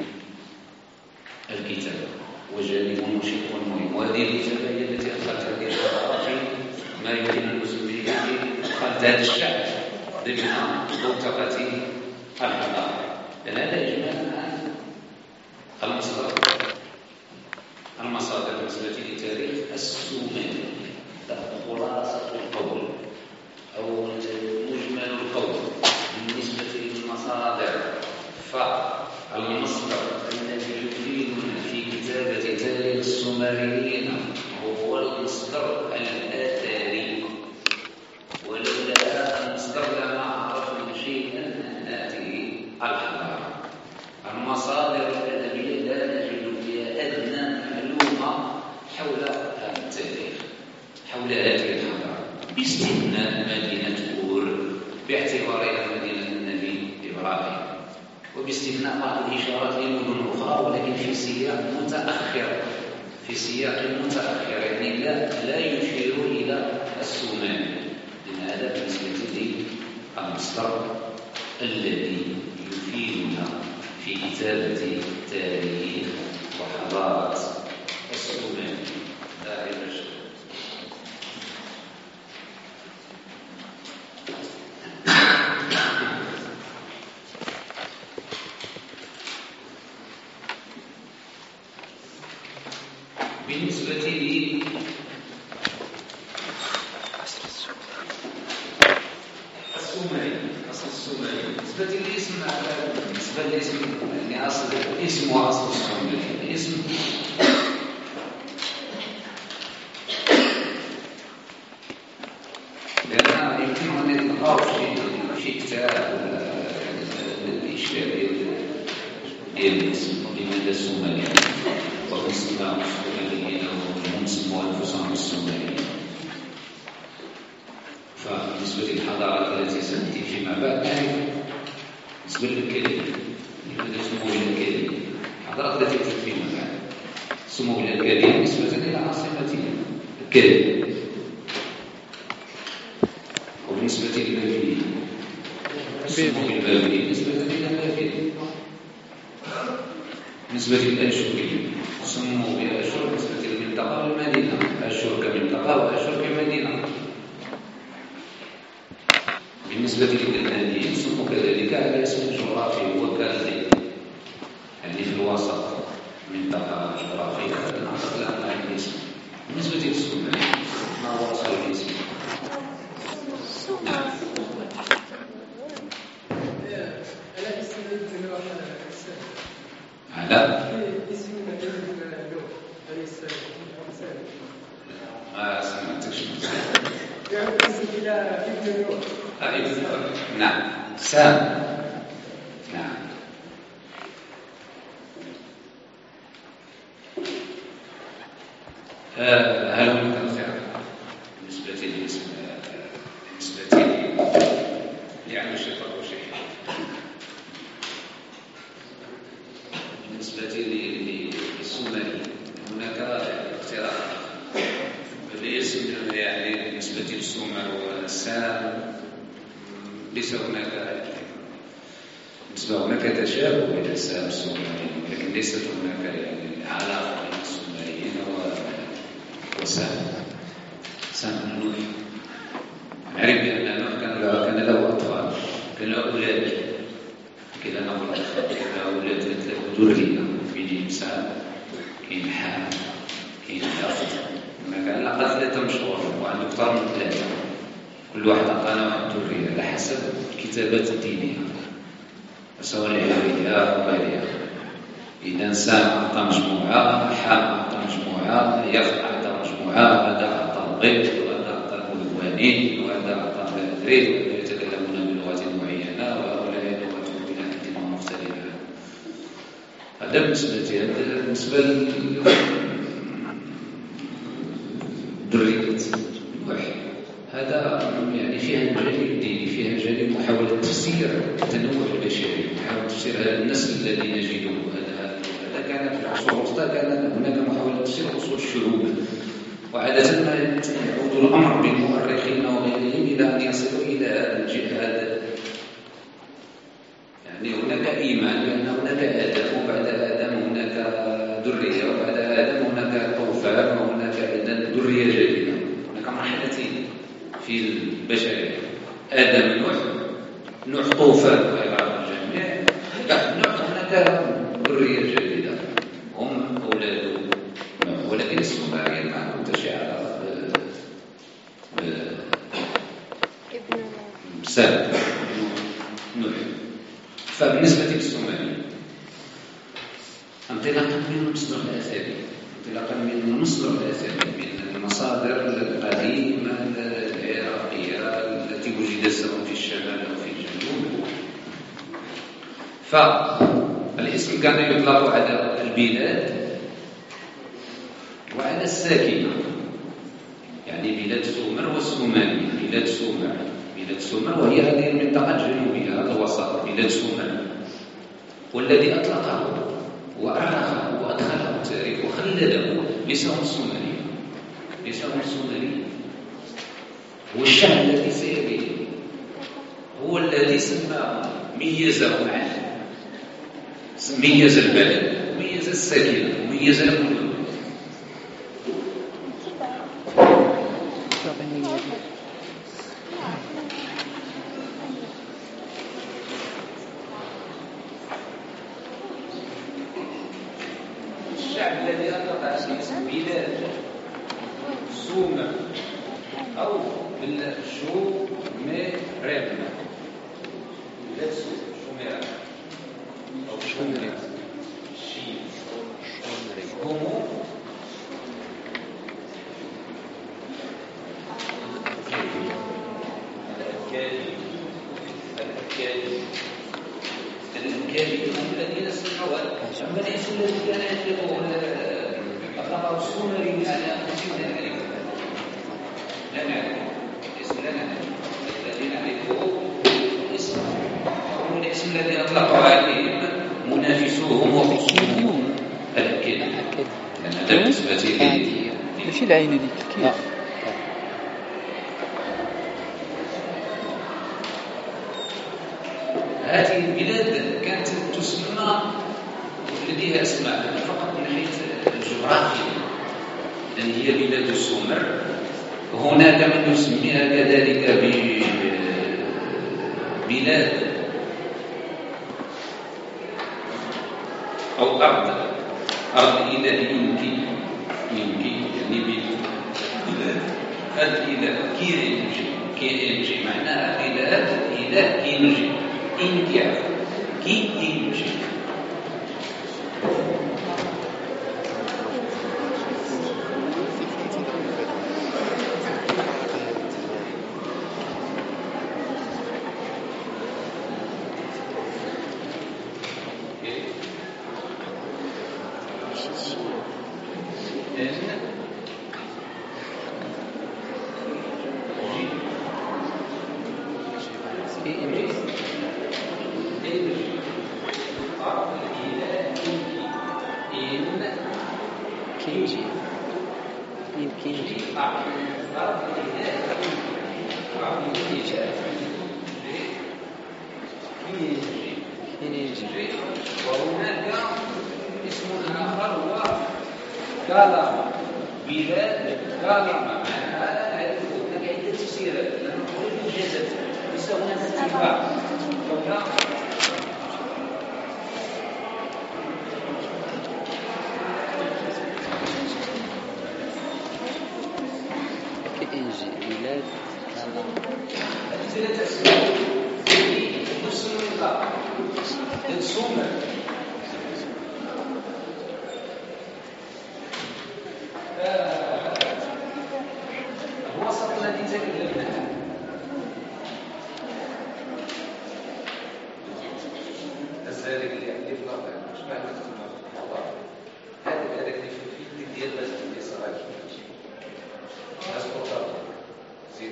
للكتابة وجانب مشق مهم، وهذه الكتابة هي التي أدخلت هذه الحضارة في ما يمكن أن نسميه أدخلت هذا الشعب ضمن منطقة الحضارة. لأن هذا إجمالا عن المصادر المصادر بالنسبة للتاريخ السومري، خلاصة القول أو مجمل القول بالنسبة للمصادر. فالمصدر الذي يفيدنا في كتابة تاريخ السومريين هو المصدر الأثري، ولولا هذا المصدر لما عرفنا شيئا عن هذه الحضارة. المصادر الأدبية لا نجد فيها أدنى معلومة حول هذا التاريخ، حول هذه الحضارة، باستثناء مدينة أور باعتبارها مدينة النبي إبراهيم، وباستثناء بعض الإشارات لمدن أخرى ولكن في سياق متأخر في سياق متأخر يعني لا لا يشير إلى السومري. لأن هذا بالنسبة للمصدر الذي يفيدنا في كتابة تاريخ وحضارة السومري. بالنسبة لي السومري، أصل السومري بالنسبة للاسم بالنسبة للاسم يعني أصل الاسم وأصل السومري. الاسم لأن يمكن أن يتلقاه في في كتاب السومريين، وهم سماهم السومريين وهم سموا أنفسهم السومريين. فبالنسبة للحضارات التي ستأتي فيما بعد نعرف بالنسبة للكلمة لماذا سموا الأكاديم. الحضارات التي تأتي فيما بعد سموا الأكاديم نسبة إلى عاصمة الكلمة. وبالنسبة للبابليين سموا البابليين نسبة إلى بابل. بالنسبة للآشوريين سموا بآشور نسبة للمنطقة والمدينة، آشور كمنطقة وآشور كمدينة. بالنسبة للكلدانيين سموا كذلك على اسم جغرافي هو كالدين، يعني في الوسط منطقة جغرافية نعرف لها مع الاسم. بالنسبة للسومريين ما هو أصل الاسم؟ على اسم ما سمعتكش يعني اسم إلى ابن نوح. نعم سام. نعم هل هناك خيار بالنسبة للاسم بالنسبة لي يعني شيء أو شيء بالنسبة للسومري هناك اقتراح بالاسم يعني بالنسبة للسومر والسام ليس هناك بالنسبة هناك تشابه بين السام والسومريين، لكن ليست هناك يعني علاقة بين السومريين وسام. سام نوح نعرف بأن نوح كان له كان له أطفال، كان له أولاد، كان له أطفال، كان له أولاد ذرية بين سام، كاين حام، كاين يافط، هناك على الأقل ثلاثة مشهور وعنده أكثر من ثلاثة، كل واحد عطانا واحد الذرية على حسب الكتابات الدينية سواء العبرية أو غيرها. إذا سام أعطى مجموعة، حام أعطى مجموعة، يافط أعطى مجموعة، هذا أعطى الغيب وهذا أعطى الملونين وهذا أعطى الغريب وهذا يتكلمون بلغة معينة وهؤلاء لغتهم إلى حد ما مختلفة. هذا بالنسبة لي بالنسبة لذرية نوح هذا يعني فيها الجانب الديني، فيها جانب محاولة تفسير التنوع البشري، محاولة تفسير هذا النسل الذي نجده. هذا هذا كان في العصور الوسطى كان هناك محاولة تفسير أصول الشعوب، وعادة ما يعود الأمر بالمؤرخين وغيرهم إلى أن يصلوا إلى الجهاد. يعني هناك إيمان بأن هناك آدم وبعد آدم هناك ذرية وبعد آدم هناك طوفان وهناك أيضا ذرية جديدة. هناك مرحلتين في البشرية، آدم نوح، نوح طوفان وإغراق الجميع، بعد نوح هناك ذرية جديدة هم أولاد نوح. ولكن السومريين ما عندهم شيء علاقة بسام نوح. فبالنسبة للسومريين انطلاقا من المصدر الأثري انطلاقا من المصدر الأثري من المصادر القديمة العراقية التي وجدت سواء في الشمال أو في الجنوب، فالاسم كان يطلق على البلاد وعلى الساكنة، يعني بلاد سومر والسومري. بلاد سومر بلاد سومر وهي هذه المنطقة الجنوبية، هذا الوسط بلاد سومر، والذي أطلقه وأرخه وأدخله التاريخ وخلده ليس هم السومريين، ليس هم السومريين، هو الشعب الذي سيبيه، هو الذي سماه ميزهم عنه، ميز البلد وميز الساكنة وميز المدن. الشعب الذي أطلق على اسم بلاد سومر أو بالشوميران، بلاد شوميران أو شوميران هم الأكادي. الأكادي هم الذين سموا الناس الذي كان يطلق الخطاب السومري على مسجد العلم لا نعرف الاسم لا نعرف الذي نعرفه الاسم هو الاسم الذي اطلقه عليه منافسوهم وخصومهم الأكيد لأن هذا بالنسبة لي ماشي العين هذيك كيف هذه البلاد كانت تسمى لديها اسماء فقط من حيث الجغرافيا لأن هي بلاد السومر هناك من يسميها كذلك ببلاد أو أرض أرض إله يمكن يمكن يعني بلاد هذا الإله كيرينجي كيرينجي معناها بلاد إله كينجي إنجي كي إنجي وهناك اسم آخر هو كالما بلاد كالما هذا نعرفه هناك عدة تفسيرات لأنه خروج الجسد ليس هناك اتفاق كإنجي بلاد ثلاثة أسماء في نفس النطاق السومر الوسط الذي تكلمنا عنه الزارق اللي عندي في الأرض مش بعد نكتب هذا هذاك اللي في الفيلم ديال باش اللي صراحة أسقط زيد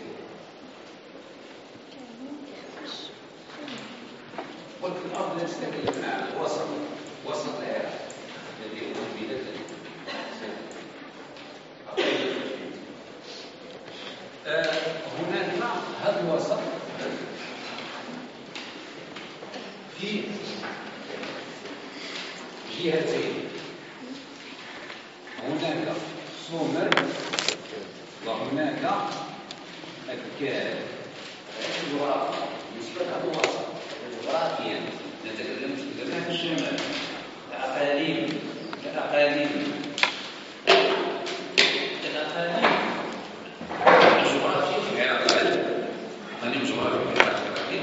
قلت الأرض التي تكلمنا عنها الوسط وسط العراق الذي هو البلاد هناك هذا الوسط في جهتين هناك سومر وهناك أكاد الجغرافيا بالنسبة لهذا الوسط جغرافيا نتكلم تكلمنا عن الشمال الأقاليم الأقاليم الأقاليم الجغرافيا في العراق أقاليم جغرافيا في العراق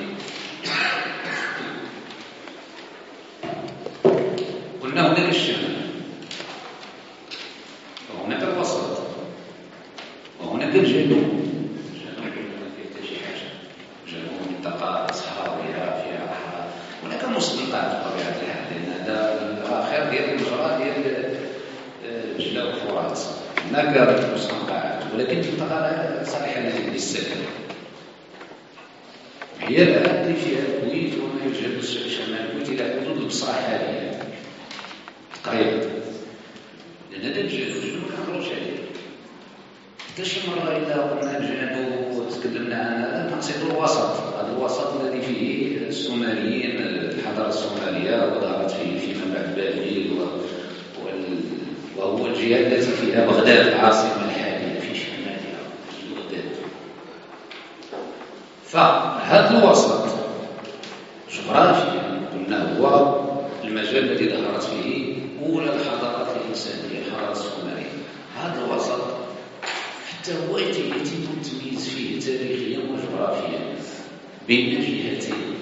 قلنا هناك الشمال وهناك الوسط وهناك الجنوب الجنوب ما فيه حتى شي حاجه الجنوب منطقه صحراويه فيها بحر هناك مستنقعات بطبيعه الحال لان هذا الاخر ديال المجرى ديال جلاء الفرات هناك مستنقعات ولكن منطقه صالحه للسكن هي اللي فيها الكويت وما يوجد شمال الكويت الى حدود البصره حاليا تقريبا لان هذا الجنوب الجنوب ما كنهضروش عليه حتى شي مره الا قلنا الجنوب وتكلمنا عن هذا كنقصدوا الوسط هذا الوسط الذي فيه السومريين الحضاره السومريه وظهرت فيه فيما بعد بابل وهو الجهه التي فيها بغداد العاصمه الحاليه في شمالها بغداد فهذا الوسط جغرافيا قلنا هو المجال الذي ظهرت فيه أولى الحضارات الإنسانية الحضارة السومرية هذا الوسط حتى هو يتم التمييز فيه تاريخيا وجغرافيا بين جهتين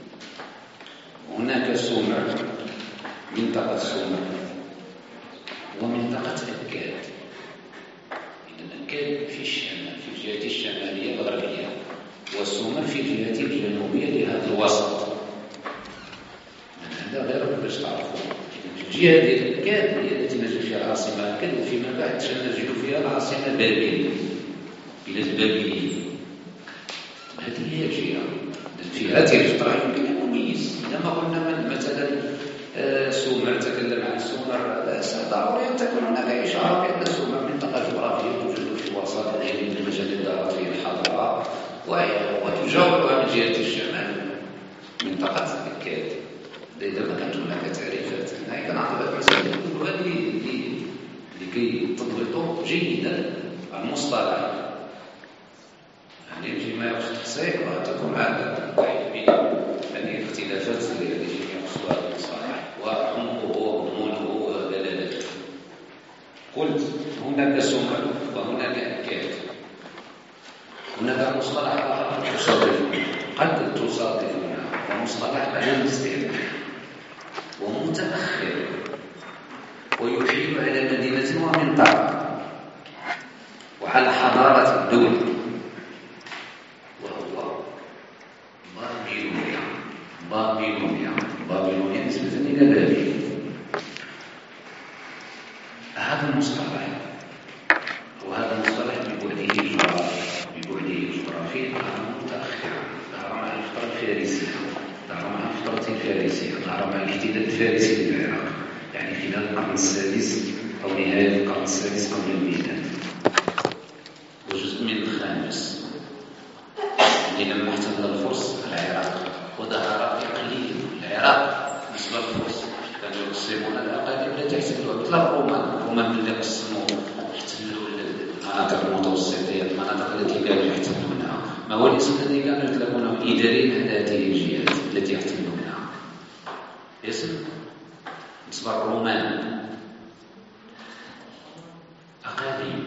هناك سومر منطقة سومر ومنطقة أكاد إذن أكاد في الشمال في الجهة الشمالية الغربية والسومر في الجهة الجنوبية لهذا الوسط هذا غير باش تعرفوا في الجهة ديال أكاد هي التي نجد فيها العاصمة أكاد، وفيما بعد سنجد فيها العاصمة بابل، بلاد بابلية. هذه هي الجهة. في هذه الفترة يمكن أن نميز. إذا ما قلنا مثلا سومر تكلم عن سومر، ضروري أن تكون هناك إشارة بأن سومر منطقة جغرافية توجد في وسط هذه المجال الدارات في الحضارة، وتجاورها من جهة الشمال منطقة أكاد. إذا ما كانت هناك تعريفات هنا كنعطيك مسألة هذه لكي تضبطوا جيدا المصطلح، يعني فيما يخص التفسير وتكون هذا ضعيف هذه الاختلافات التي فيما يخص هذا المصطلح وعمقه وضمونه ودلالته. قلت هناك سمر وهناك أكاد. هناك مصطلح آخر تصادفنا قد تصادفنا ومصطلح بيان الاستعمال ومتأخر ويشير على مدينة ومنطقة وعلى حضارة الدولة، وهو بابلونيا. بابلونيا بابلونيا نسبة إلى بابل. هذا المصطلح وهذا المصطلح ببعده الجغرافي ببعده الجغرافي ظهر متأخرا، ظهر مع الفترة الفارسية، ظهر مع الفترة الفارسية، ظهر مع الاحتلال الفارسي للعراق، يعني خلال القرن السادس أو نهاية القرن السادس قبل الميلاد وجزء من الخامس، يعني لما احتل الفرس العراق وظهر إقليم العراق بالنسبة للفرس كانوا يقسمون الأقاليم التي يحتلوها مثل الرومان. الرومان اللي قسموا احتلوا المناطق المتوسطية، المناطق التي كانوا يحتلونها، ما هو الاسم الذي كانوا يطلقونه إداريا على هذه الجهات التي يحتلونها؟ اسم بالنسبة للرومان أقاليم،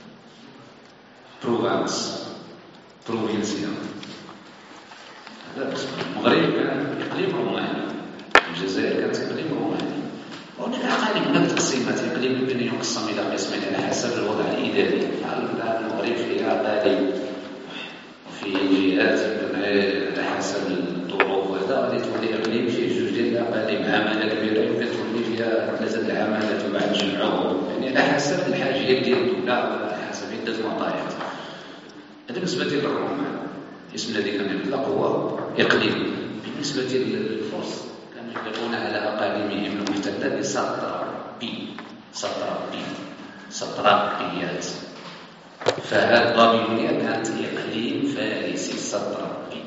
بروفانس، بروفينسيا. هذا بالنسبة المغرب كان إقليم روماني، الجزائر كانت إقليم روماني. وهناك أقاليم، هناك تقسيمات. الإقليم يمكن أن يقسم إلى قسمين على حسب الوضع الإداري. المغرب فيها أقاليم وفي جهات على حسب الظروف، وهذا غادي تولي إقليم فيه جوج ديال الأقاليم، عمالة كبيرة يمكن تولي فيها ثلاثة العمالات وبعد جمعهم، يعني على حسب الحاجيات ديال الدولة وعلى حسب عدة مطالب. هذا بالنسبة للرومان. الاسم الذي كان يطلق هو إقليم. بالنسبة للفرس كانوا يطلقون على أقاليمهم المحتلة بسطرابي، سطرابي، سطرابيات. فهذه بابلونيا كانت إقليم فارسي سطرابي.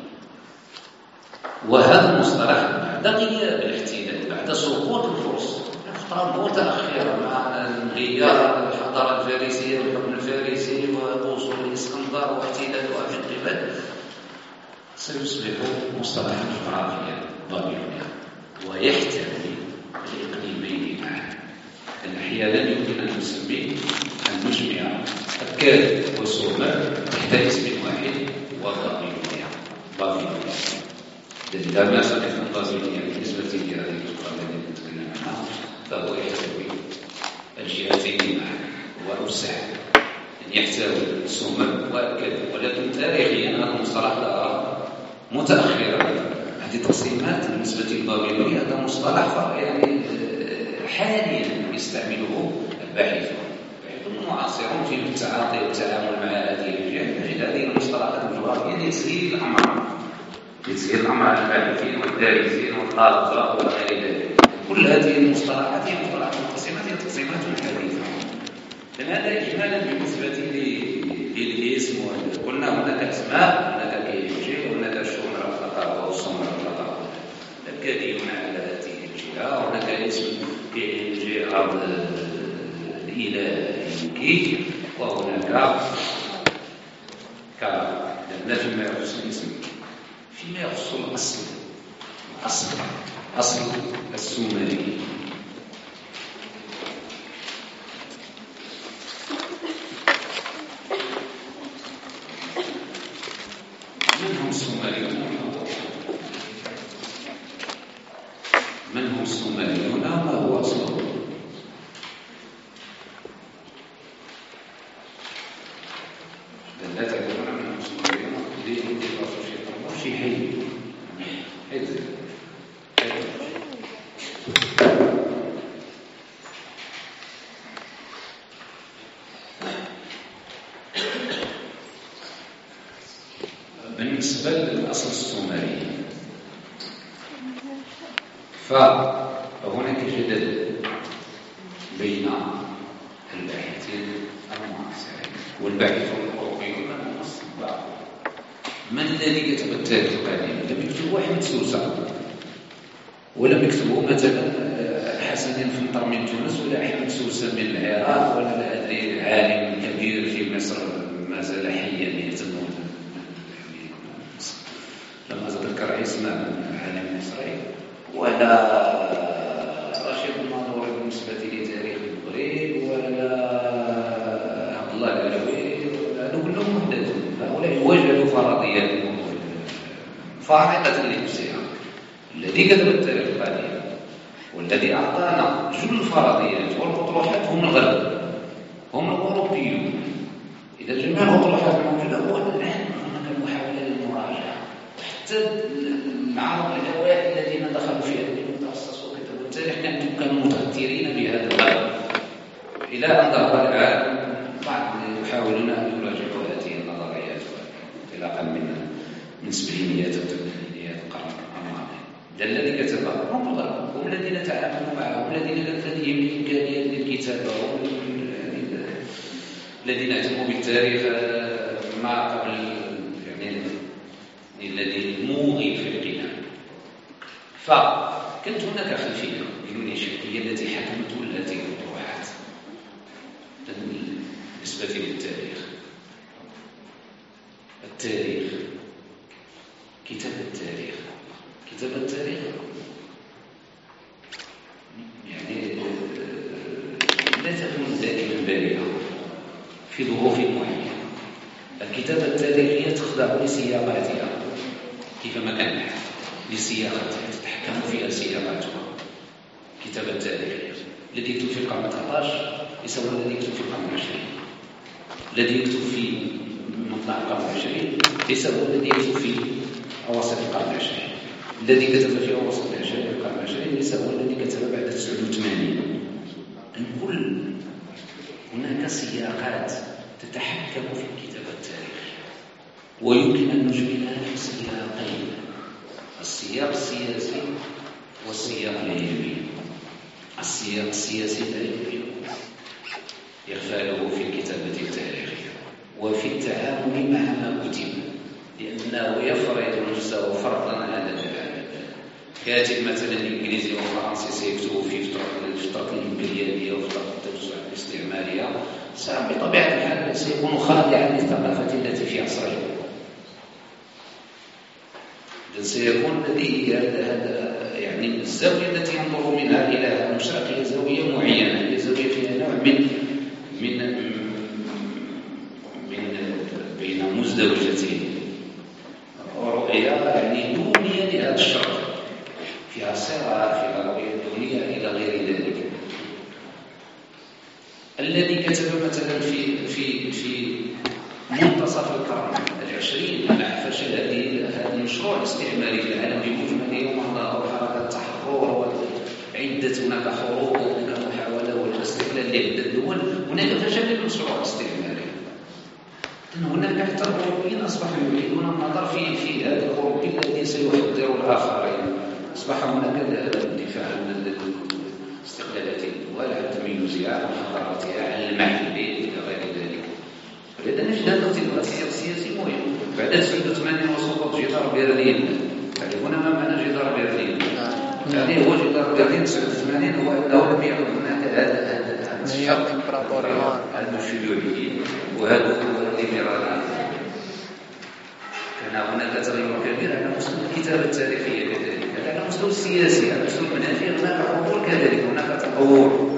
وهذا المصطلح بعد غياب الاحتلال، بعد سقوط الفرس، فترة متأخرة مع انهيار الحضارة الفارسية والحكم الفارسي ووصول الإسكندر واحتلالها في القبل، سيصبح مصطلحا جغرافيا بابلونيا ويحتوي الإقليمين معا. أحيانا يمكن أن نسميه أن نجمع أكاد وسومر تحت اسم واحد وبابلونيا. بابلونيا إذا ما صنف بابلونيا بالنسبة لهذه الفكرة التي نتكلم عنها فهو يحتوي الجهتين معا وأوسع، أن يحتوي سومر وأكاد. ولكن تاريخيا هذا المصطلح ظهر متأخرا. هذه التقسيمات بالنسبة للبابلونيا هذا مصطلح يعني حاليا يستعمله الباحثون المعاصرون في التعاطي والتعامل مع هذه الجهات. نجد هذه المصطلحات الجغرافية لتسهيل الأمر، لتسهيل الأمر على الباحثين والدارسين والطلبة وغير ذلك. كل هذه المصطلحات هي مصطلحات التقسيمات هي تقسيمات حديثة. هذا إجمالا بالنسبة للاسم. قلنا هناك أسماء، هناك كيجي، هناك الشمر الفقر والصمر الفقر الكثير على هذه الجهة. هناك اسم كيجي أرض الإله يمكي، وهناك كذا. لأن فيما يخص الاسم، فيما يخص الأصل، أصل أصل السومري من هم السومريون؟ من هم السومريون؟ ما هو أصلهم؟ لا تعلمون من هم السومريون في حي حي بالنسبة للأصل السومري فهناك جدل بين الباحثين المعاصرين والباحثون الأوروبيون المصطلح من الذي كتب التاريخ القديم؟ لم يكتبه أحمد سوسة ولم يكتبه مثلا حسن الفنطر من تونس ولا أحمد سوسة من العراق ولا لا أدري عالم كبير في مصر ما زال حيا يهتم لم أتذكر اسمه عالم مصري ولا رشيد المنظوري بالنسبة لتاريخ المغرب ولا عبد الله العلوي هذو كلهم محدثون هؤلاء وجدوا فرضيات فاعلة لنفسها. الذي كتب التاريخ القديم والذي أعطانا جل الفرضيات والأطروحات هم الغرب هم الأوروبيون. إذا جميع الأطروحات الموجودة هو الآن هناك محاولة للمراجعة حتى العرب الأوائل الذين دخلوا في هذه المتخصص وكتبوا التاريخ كانوا متأثرين بهذا الغرب إلى أن ظهر العالم بعض يحاولون أن يراجعوا هذه النظريات انطلاقا من من سبعينيات وثمانينيات القرن الماضي. الذي كتبها هم الغرب هم الذين تعاملوا معهم الذين كانت لديهم الإمكانيات للكتابة الذين اهتموا بالتاريخ ما قبل يعني الذي موغي في القناع. فكانت هناك خلفية يونيشيا هي التي حكمت هذه الأطروحات بالنسبة للتاريخ. التاريخ كتاب التاريخ كتاب التاريخ يعني لا تكون دائما بارعة في ظروف معينة. الكتابة التاريخية تخضع لسياقاتها كيفما كان لسياقاتها تتحكم فيها سياقاتها. الكتابة التاريخية الذي يكتب في القرن التاسع عشر ليس هو الذي يكتب في القرن العشرين. الذي يكتب في مطلع القرن العشرين ليس هو الذي يكتب في أواسط القرن العشرين. الذي كتب في أواسط العشرين القرن العشرين ليس هو الذي كتب بعد تسعة وثمانين. الكل هناك سياقات تتحكم في الكتابة التاريخية ويمكن أن نجملها في سياقين: السياق السياسي والسياق العلمي. السياق السياسي لا يمكن إغفاله في الكتابة التاريخية وفي التعامل مع ما كتب لأنه يفرض نفسه فرضا على كاتب مثلا إنجليزي وفرنسي سيكتب في فترة الإمبريالية وفترة التوسع الاستعمارية بطبيعة الحال سيكون خاضعا للثقافة التي في عصره. سيكون لديه هذا يعني الزاوية التي ينظر منها إلى هذا المشرق هي زاوية معينة، هي زاوية فيها نوع من من من بين مزدوجتين رؤية يعني دونية لهذا الشرق فيها صراع فيها رؤية دونية إلى غير ذلك. الذي كتب مثلا في في في منتصف القرن العشرين مع فشل هذه هذا المشروع الاستعماري في العالم بمجمله يوم ظهر حركة التحرر وعدة هناك حروب وهناك محاولة والاستقلال لعدة دول. هناك فشل للمشروع الاستعماري. هناك حتى الأوروبيين أصبحوا يريدون النظر في في هذا الأوروبي الذي سيحضر الآخرين. أصبح هناك الدفاع عن استقلالات الدول عن تميزها عن حضارتها عن المحلي إلى غير ذلك. ولذا نجد هذا التيار السياسي مهم. بعد تسعة وثمانين وسقوط جدار برلين تعرفون ما معنى جدار برلين؟ يعني هو جدار برلين تسعة وثمانين هو أنه لم يعد هناك هذا هذا الشرق الشيوعي وهذا الليبرالي. كان هناك تغير كبير على مستوى الكتابة التاريخية كذلك على مستوى السياسي على مستوى المناخي هناك عبور كذلك هناك تطور.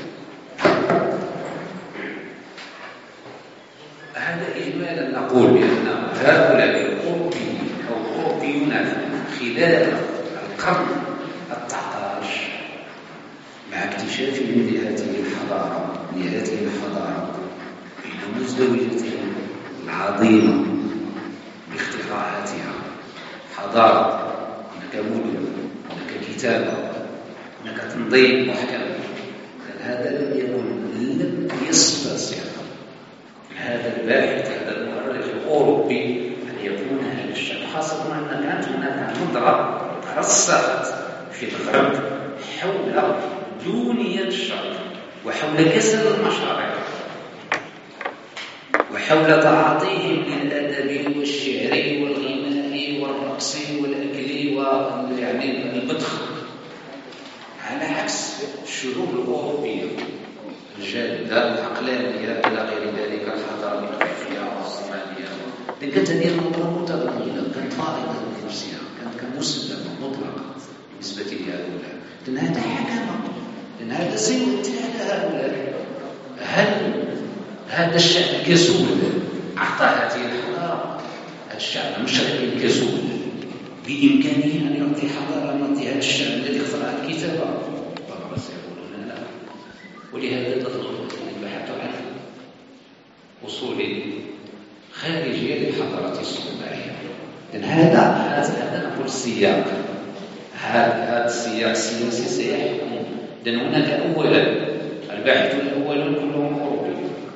هذا إجمالا نقول بأن هؤلاء الأوروبيين أو الأوروبيون خلال القرن التاسع عشر مع اكتشافهم لهذه الحضارة لهذه الحضارة بمزدوجتها العظيمة باختراعاتها حضارة هناك مدن هناك كتابة هناك تنظيم محكم. هذا لم يكن لم يستطع هذا الباحث هذا المؤرخ الأوروبي أن يكون على الشرق خاصة أن كانت هناك نظرة رسخت في الغرب حول دونية الشرق وحول كسر المشاريع وحول تعاطيهم للأدب والشعر والغناء والرقص والأكل ويعني البطخ، على عكس الشعوب الأوروبية الجادة العقلانية إلى غير ذلك، الحضارة الإغريقية والرومانية. كانت هذه النظرة متغيرة، كانت طارئة بنفسها، كانت كمسلمة مطلقة بالنسبة لهؤلاء، لأن هذا حكم، لأن هذا سيؤتي على هؤلاء. هل هذا الشعب الكسول أعطى هذه الحضارة، هذا الشعب المشرقي الكسول بإمكانه أن يعطي حضارة مثل هذا الشعب الذي اخترع الكتابة؟ طبعا سيقولون لا. ولهذا تطلب البحث عن أصول خارجية للحضارة السومرية. لأن هذا هذا نقول السياق، هذا السياق السياسي سيحكم. لأن هناك أولا الباحثون الأولون كلهم أوروبيون،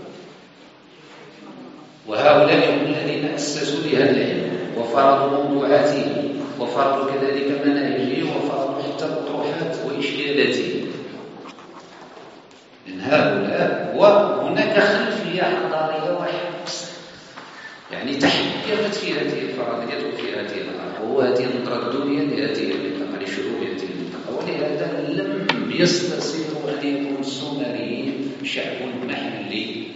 وهؤلاء هم الذين أسسوا لهذا العلم وفرضوا موضوعاته وفرضوا كذلك مناهجه وفرضوا حتى الأطروحات وإشكالاته. من هؤلاء وهناك خلفية حضارية وحبس، يعني تحكمت في هذه الفرضيات وفي هذه الأرض وهذه النظرة الدنيا لهذه المنطقة لشعوب هذه المنطقة. ولهذا لم يستطيعوا أن يكون السومريين شعب محلي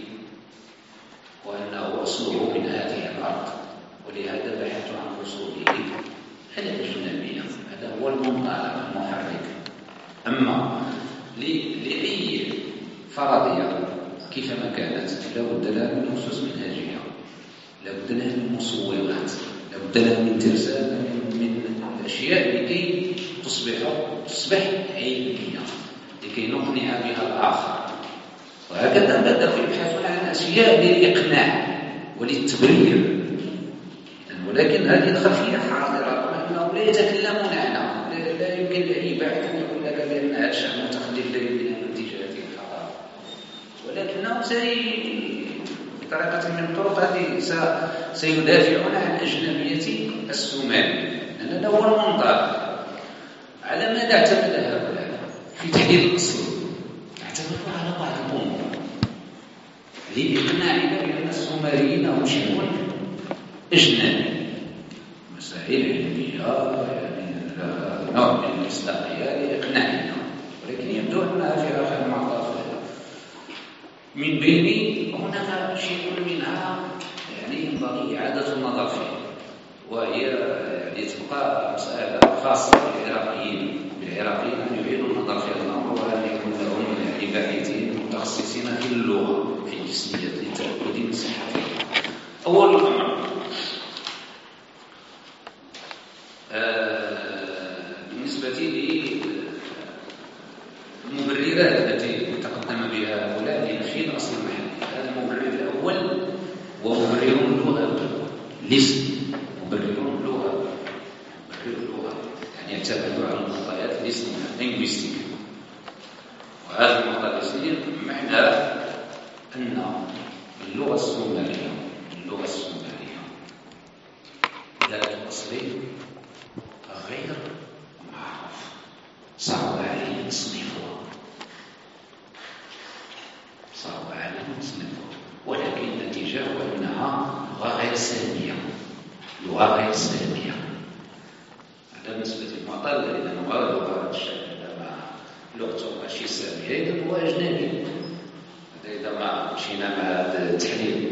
وأنه أصله من هذه الأرض، ولهذا بحثوا عن أصوله الأجنبية. هذا هو المنطلق المحرك. أما لأي فرضية كيفما كانت لابد لها من أسس منهجية، لابد لها من مصوغات، لابد لها من ترسال من الأشياء لكي تصبح تصبح علمية، لكي نقنع بها الآخر. وهكذا بدأوا يبحثون عن أشياء للإقناع وللتبرير، ولكن هذه الخلفية حاضرة وأنهم لا يتكلمون عنها. لا يمكن لأي باحث أن يقول لك بأن هذا الشعب متخلف لا يمكن أن ينتج هذه الحضارة، ولكنهم بطريقة من الطرق هذه سيدافعون عن أجنبية السومري، لأن هذا هو المنطق. على ماذا اعتمد هؤلاء في تحديد الأصل؟ اعتمدوا على بعض الأمور لإقناعنا بأن السومريين هم شعب أجنبي، مسائل علمية يعني نوع من المصداقية لإقناعنا، ولكن يبدو أنها في آخر المطاف من بين هناك شيء منها يعني ينبغي إعادة النظر فيه، وهي يعني تبقى مسألة خاصة بالعراقيين بالعراقيين أن يعيدوا النظر في هذا الأمر، وأن يكون لهم يعني باحثين متخصصين في اللغة في الجنسية للتأكد من صحتها. أول أمر آه بالنسبة للمبررات التي تقدم بها هؤلاء لنفي الأصل المحلي. هذا المبرر الأول ومبرر اللغة ليس مبرر اللغة مبرر اللغة يعني يعتمدوا على المعطيات اللينغويستيك. وهذا المعطيات معناه أن اللغة السومرية اللغة السومرية ذات أصل غير معروف، صعب عليه تصنيفها صعب عليه تصنيفها ولكن النتيجة هو أنها لغة غير سامية لغة غير سامية. هذا بالنسبة للمعطى الذي نغادر لغة الشعب عندما لغته ماشي سامية إذا هو أجنبي. إذا ما مشينا مع هذا التحليل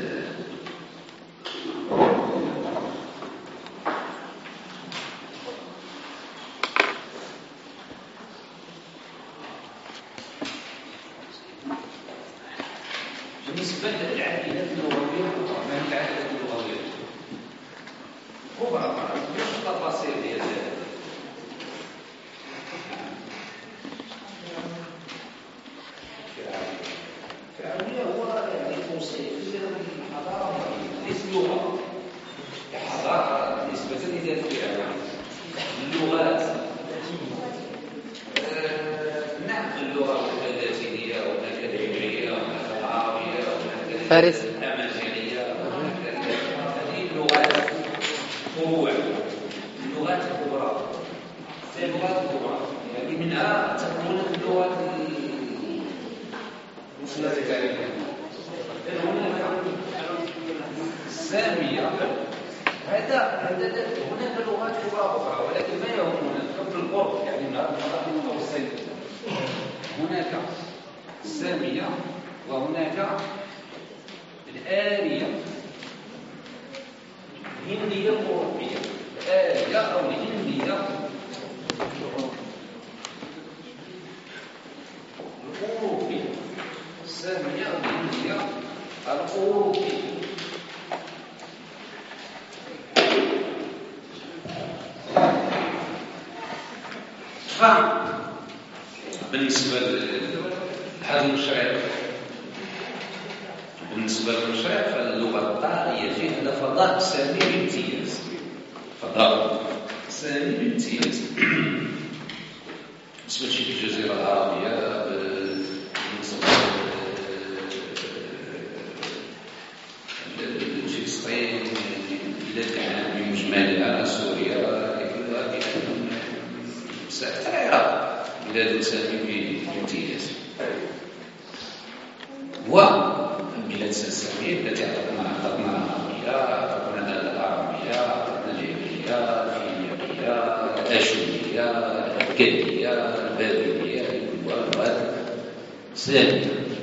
بالنسبة للعائلات اللغوية ومن العائلات اللغوية هو بعض التفاصيل ديال الفرعونية هو يعني توصيف الحضارة ليس لغة كحضارة بالنسبة لذات الفرعون اللغات نعم اللغة اللاتينية وهناك العبرية وهناك العربية وهناك فارس الأمازيغية وهناك هذه اللغات السامية هذا هذا هناك لغات أخرى ولكن ما يهمنا في القرب يعني من هذا الحضارة السيد هناك السامية وهناك الآرية الهندية الأوروبية الآرية أو الهندية الأوروبية السامية أو الهندية الأوروبية. بالنسبة لهذا المشروع بالنسبة للمشروع فاللغة الطائية في هذا فضاء سامي بامتياز فضاء سامي بامتياز بالنسبة لشيء في الجزيرة العربية بالنسبة لفلسطين البلاد العالم بمجملها سوريا مساحة العراق بلاد سامية بامتياز والبلاد السامية التي أعطتنا أعطتنا العربية أعطتنا العربية أعطتنا العبرية الفينيقية الأشورية الكلدية البابلية كلها لغات سامية.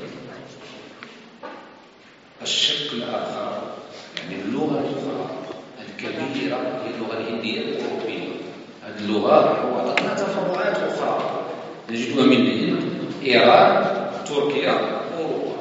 الشق الآخر يعني اللغة الأخرى الكبيرة هي اللغة الهندية الأوروبية. هذه اللغة وأعطتنا تفرعات أخرى نجدها من الهند إيران تركيا أوروبا.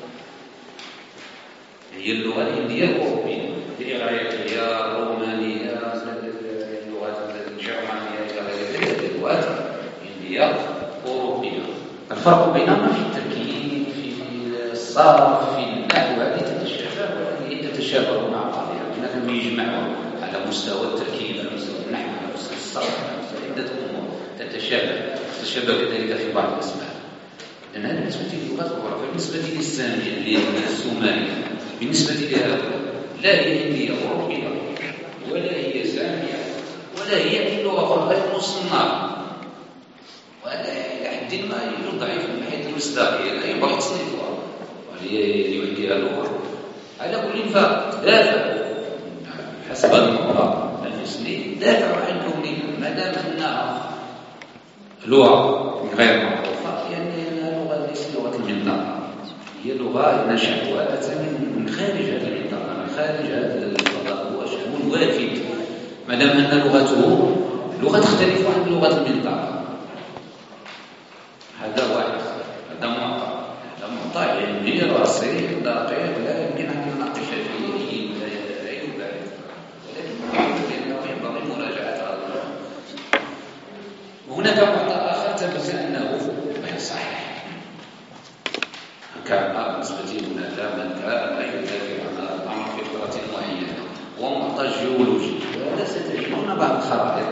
هي اللغة الهندية الأوروبية الإغريقية الرومانية اللغات الجرمانية إلى غير ذلك اللغات الهندية أوروبية. الفرق بينهما في التركيب في الصرف في النحو هذه تتشابه وهذه تتشابه مع بعضها ولكن يجمعهم على مستوى التركيب على مستوى النحو على مستوى الصرف على مستوى عدة أمور تتشابه تتشابه كذلك في بعض الأسماء. لأن هذا بالنسبة للغات الأخرى بالنسبة للسامية اللي هي السومرية بالنسبة لها لا هي هندية أوروبية ولا هي سامية ولا هي لغة أخرى غير مصنفة وهذا إلى حد ما يضعف من حيث المصداقية لا ينبغي تصنيفها وليعدها لغة. على كل فدافع حسب المقرر الحسني دافع عن كونها ما دام أنها لغة غير معروفة يعني أنها لغة ليست لغة المنطقة هي لغة نشأت وأتت من خارج هذه المنطقة من خارج هذا الفضاء هو شمول وافد ما دام أن لغته لغة تختلف عن لغة المنطقة. هذا واحد هذا معطى هذا معطى علمي راسي دقيق لا يمكن أن نناقش فيه لا يبالغ ولكن ينبغي مراجعة هذا الأمر. وهناك معطى آخر تبين أنه غير صحيح كان بالنسبة لنا من كان لا يدافع عن الأمر في فترة معينة ومعطى جيولوجي وهذا ستجدون بعض الخرائط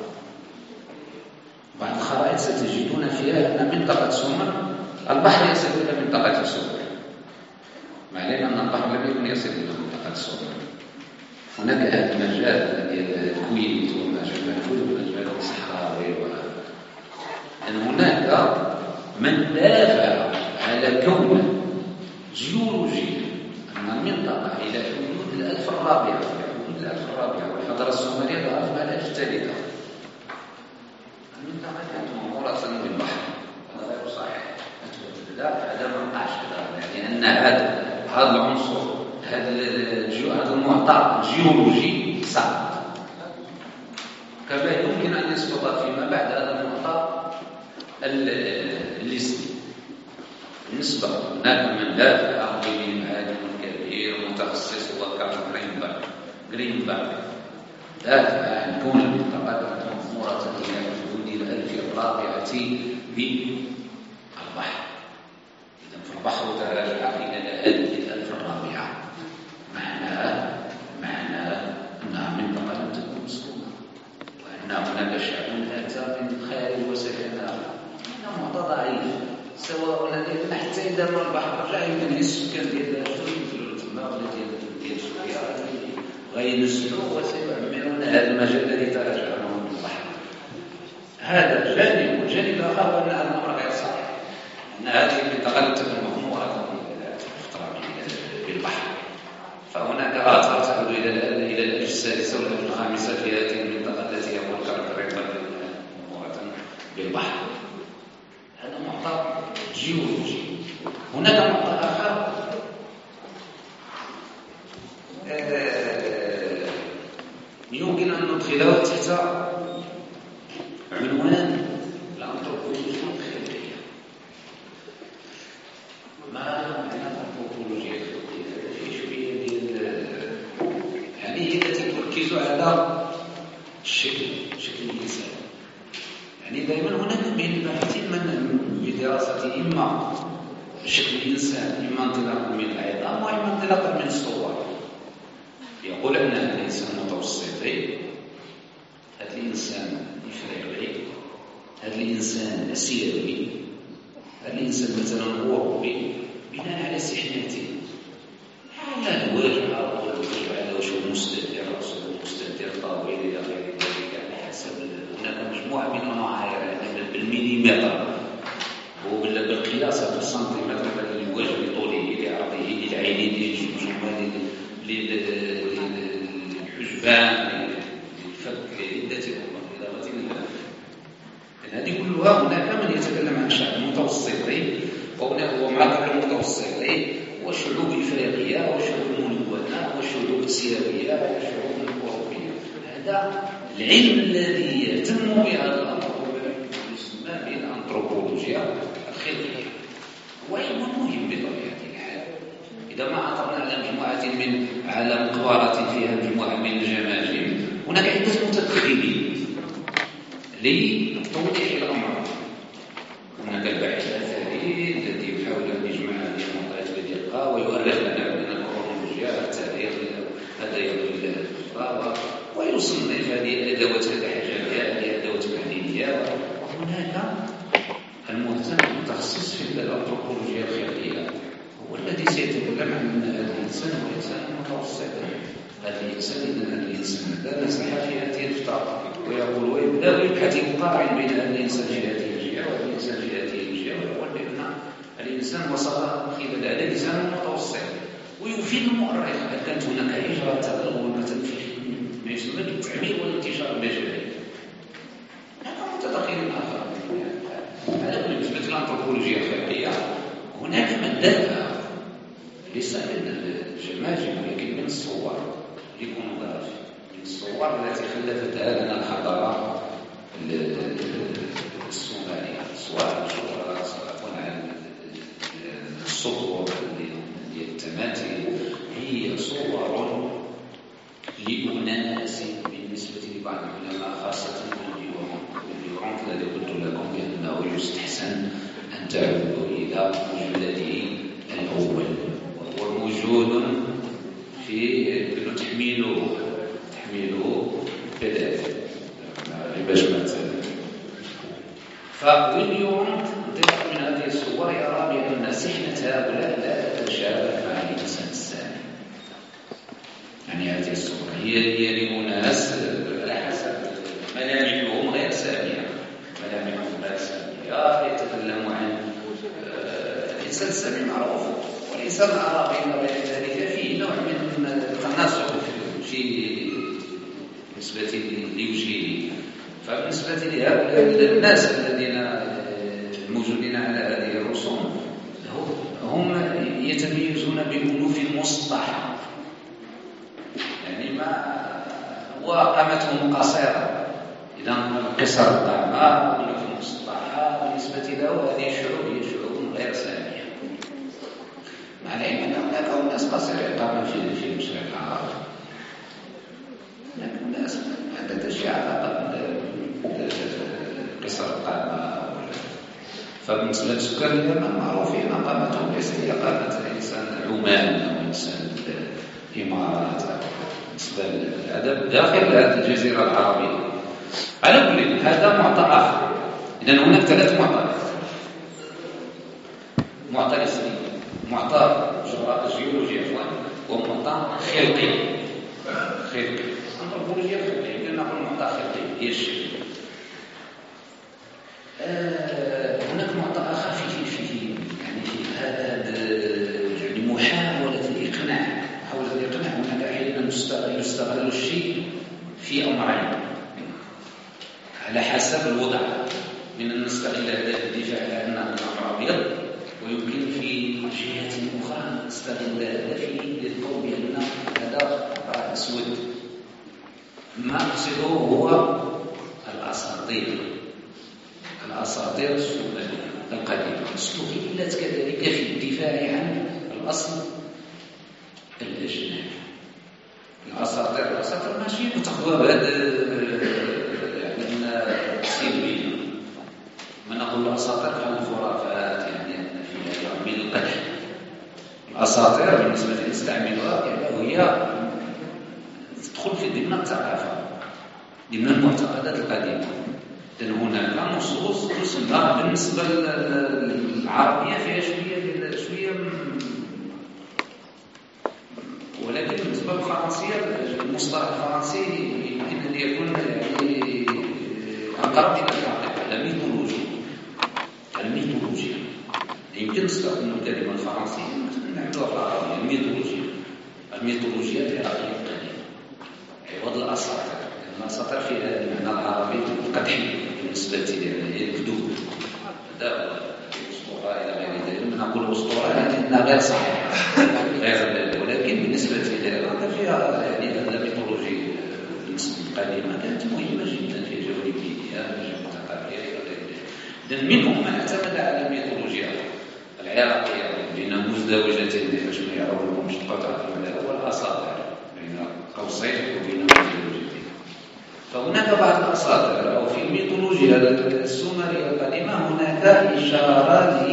بعض الخرائط ستجدون فيها أن منطقة سومر البحر يصل إلى منطقة سومر مع العلم أن البحر لم يكن يصل إلى منطقة سومر. هناك هذا المجال ديال الكويت ومجال المجال الصحراوي أن هناك من دافع على كون جيولوجي أن المنطقة إلى حدود الألف الرابعة حدود الألف الرابعة والحضارة السومرية ظهرت مع الألف الثالثة. المنطقة كانت مغمورة بالبحر هذا غير صحيح لا هذا ما وقعش كذا يعني أن هذا هذا العنصر هذا هذا المعطى الجيولوجي صعب كما يمكن أن يسقط فيما بعد هذا المعطى الليستي. بالنسبة هناك من دافع به عالم كبير متخصص هو كارل جرينبرغ جرينبرغ دافع عن كون المنطقة مغمورة إلى حدود الألف الرابعة بالبحر. إذا فالبحر تراجع إلى الألف الرابعة معناه معناه أنها منطقة لم تكن مسكونة وأن هناك شعب أتى من الخارج وسكنها. هذا معطى ضعيف سواء الذين حتى إذا مر البحر رجع يمكن السكان ديال سوريا تما ولا ديال ديال سوريا غينزلوا وسيعمرون هذا المجال الذي تراجع عنه البحر. هذا جانب والجانب الآخر هو أن الأمر غير صحيح أن هذه المنطقة لم تكن مغمورة السادسة ولا في الخامسة في هذه المنطقة التي يقول كاركتريكا مقارنة بالبحر. هذا معطى جيولوجي. هناك معطى آخر آه يمكن أن ندخله تحت عنوان الأنثروبولوجيا الخلقية. ما معنى الأنثروبولوجيا الخلقية؟ في شوية ديال يعني هي التي تركز على الشكل شكل الإنسان. يعني دائما هناك من الباحثين من بدراسة إما شكل الإنسان إما انطلاقا من العظام وإما انطلاقا من الصور. يقول أن الإنسان متوسطي، هذا الإنسان إفريقي، هذا الإنسان آسيوي، هذا الإنسان مثلا أوروبي، بناء على سحنتين على الوجه أو الوجه على وجه مستدير رأسه مستدير طويل إلى غير ذلك على حسب. هناك مجموعة من المعايير يعني بالمليمتر وبالقياس بالسنتيمتر للوجه لطوله لعرضه للعينين للجمجمة للحجبان للفك لعدة إضافة هذه كلها. هناك من يتكلم عن شعب متوسطي ومعقل المتوسطي وشعوب إفريقية وشعوب ملونة وشعوب آسيوية وشعوب أوروبية. هذا العلم الذي يهتم بهذا الأمر يسمى بالأنثروبولوجيا الخلقية. هو علم مهم بطبيعة الحال. إذا ما عثرنا على مجموعة من على مقبرات فيها مجموعة من الجماجم، هناك عدة متدخلين لتوضيح الأمر. هناك الباحث الأثري الذي يحاول أن يجمع هذه المعطيات بدقة ويؤرخ لنا من الكرونولوجيا التاريخ هذا يدل الفراغ ويصنف هذه الأدوات الحجرية هذه أدوات تحليلية. وهناك المهتم المتخصص في الأنثروبولوجيا الخلقية هو الذي سيتكلم عن هذا الإنسان هو إنسان متوسط. هذا الإنسان إذا هذا الإنسان هذا نزح في هذه الفترة ويقول ويبدأ يبحث يقارن بين هذا الإنسان في هذه الجهة وهذا الإنسان في هذه الجهة ويقول بأن الإنسان وصل خلال هذا الإنسان متوسط. ويفيد المؤرخ هل كانت هناك إجراء تغير مثلا في ما يسمى بالتعمير والانتشار المجالي. هذا متدخل آخر. هذا بالنسبة للأنثروبولوجيا الخلقية. هناك مادات ليس من الجماجم ولكن من الصور ليكونوغرافي، من الصور التي خلفتها لنا الحضارة السومرية. صور صور عن الصور ديال التماثيل هي صور لأناس بالنسبة لبعض العلماء خاصة الديورانت الذي قلت لكم بأنه يستحسن أن تعودوا إلى موجوده الأول وهو موجود في تحميله تحميله كذلك باش ما فويليام انطلاقا من هذه الصور يرى بأن سحنة هؤلاء لا تتشابه مع الإنسان السامي. يعني هذه الصور هي هي لأناس على حسب ملامحهم غير سامية، ملامحهم غير سامية يتكلم عن الإنسان السامي معروف والإنسان العربي وغير ذلك فيه نوع من التناسق في بالنسبة لوجهه. فبالنسبة لهؤلاء الناس الذين الموجودين على هذه الرسوم هم يتميزون بأنوف مسطحة، يعني ما وقامتهم قصيرة. إذا قصر القامة أنوف مسطحة بالنسبة له هذه الشعوب هي شعوب غير سامية. مع العلم أن هناك أناس قصيرة القامة في في المشرق العربي، لكن الناس ما تدشي علاقة قصر القامة. فبالنسبة للسكان اليمن معروفين قامتهم ليست هي قامة إنسان عمان أو إنسان الإمارات. بالنسبة للأدب داخل هذه الجزيرة العربية. على كل هذا معطى آخر. إذن هناك ثلاث معطيات: معطى اسمي، معطى جيولوجي عفوا، ومعطى خلقي. خلقي أنثروبولوجيا خلقية، يمكن نقول معطى خلقي هي الشيء. آه هناك معطى آخر فيه فيه يعني في هذا يعني محاولة الإقناع، محاولة الإقناع. هناك أحيانا يستغل الشيء في أمرين على حسب الوضع. من نستغل هذا الدفاع على أن الأمر أبيض، ويمكن في جهة أخرى نستغل هذا في للقول بأن هذا أسود. ما أقصده هو الأساطير الأساطير السومرية القديمة استغلت كذلك في الدفاع عن الأصل الأجنبي. الأساطير الأساطير ماشي متخوى بهذا يعني سلبي. ما نقول الأساطير كانوا خرافات يعني في من القدح. الأساطير بالنسبة لي نستعملها يعني هي تدخل في ضمن الثقافة، ضمن المعتقدات القديمة. لأن هناك نصوص تسمى بالنسبة للعربية فيها شوية شوية، ولكن بالنسبة للفرنسية المصطلح الفرنسي يمكن أن يكون يعني أقرب إلى الحقيقة. الميثولوجيا الميثولوجيا يمكن نستخدم الكلمة الفرنسية نعملوها في العربية. الميثولوجيا الميثولوجيا العراقية القديمة عوض الأساطير. الأساطير فيها المعنى العربي القدحي بالنسبة لي الكذوب. هذا هو الأسطورة إلى غير ذلك. نقول أسطورة لكنها غير صحيحة غير، ولكن بالنسبة لي هذا فيها يعني الميثولوجيا القديمة كانت مهمة جدا في جوانبها الثقافية إلى غير ذلك. إذن منهم من اعتمد على الميثولوجيا العراقية بين مزدوجتين باش ما يعرفوهمش القطع والأساطير بين قوسين وبين مزدوجتين. فهناك بعض الأساطير أو في الميثولوجيا السومرية القديمة هناك إشارة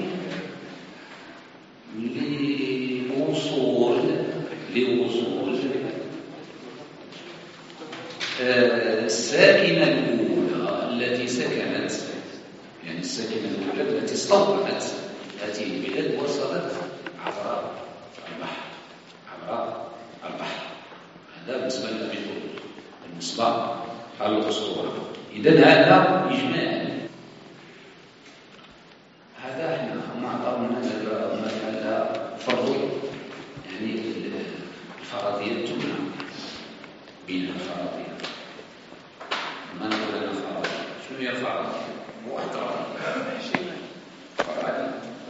لوصول لوصول الساكنة الأولى التي سكنت، يعني الساكنة الأولى التي استوطنت هذه البلاد وصلت عبر البحر عبر البحر. هذا بالنسبة للميثولوجيا بالنسبة للأسطورة. إذن هذا إجماع. هذا احنا معطاونا مثلا فرضي، يعني الفرضية تمنع بين الفرضية. ما نقول أنا فرضي، شنو هي الفرضية؟ واحد فرضي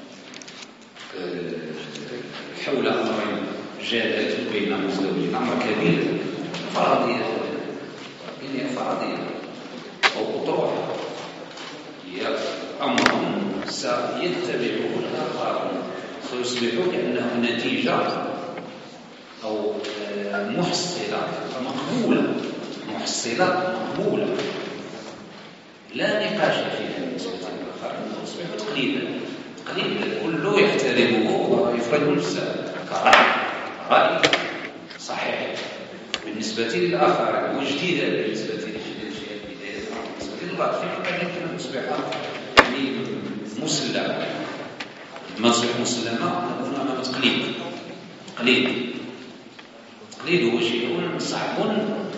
حول أمرين جادات بين مزدوجين، أمر كبير فرضية هي فرضية أو أطروحة، هي أمر سيتبعه الآخرون سيصبح كأنه نتيجة أو محصلة مقبولة محصلة مقبولة لا نقاش فيها بالنسبة للآخرين، تصبح تقليدا تقليدا كله يحترمه ويفرض نفسه كرأي رأي صحيح بالنسبة للآخرين وجديدا بالنسبة للشيء بالنسبة للبعض. في حين يمكن أن تصبح يعني مسلمة. ما تصبح مسلمة نكون أمام تقليد. تقليد التقليد هو شيء صعب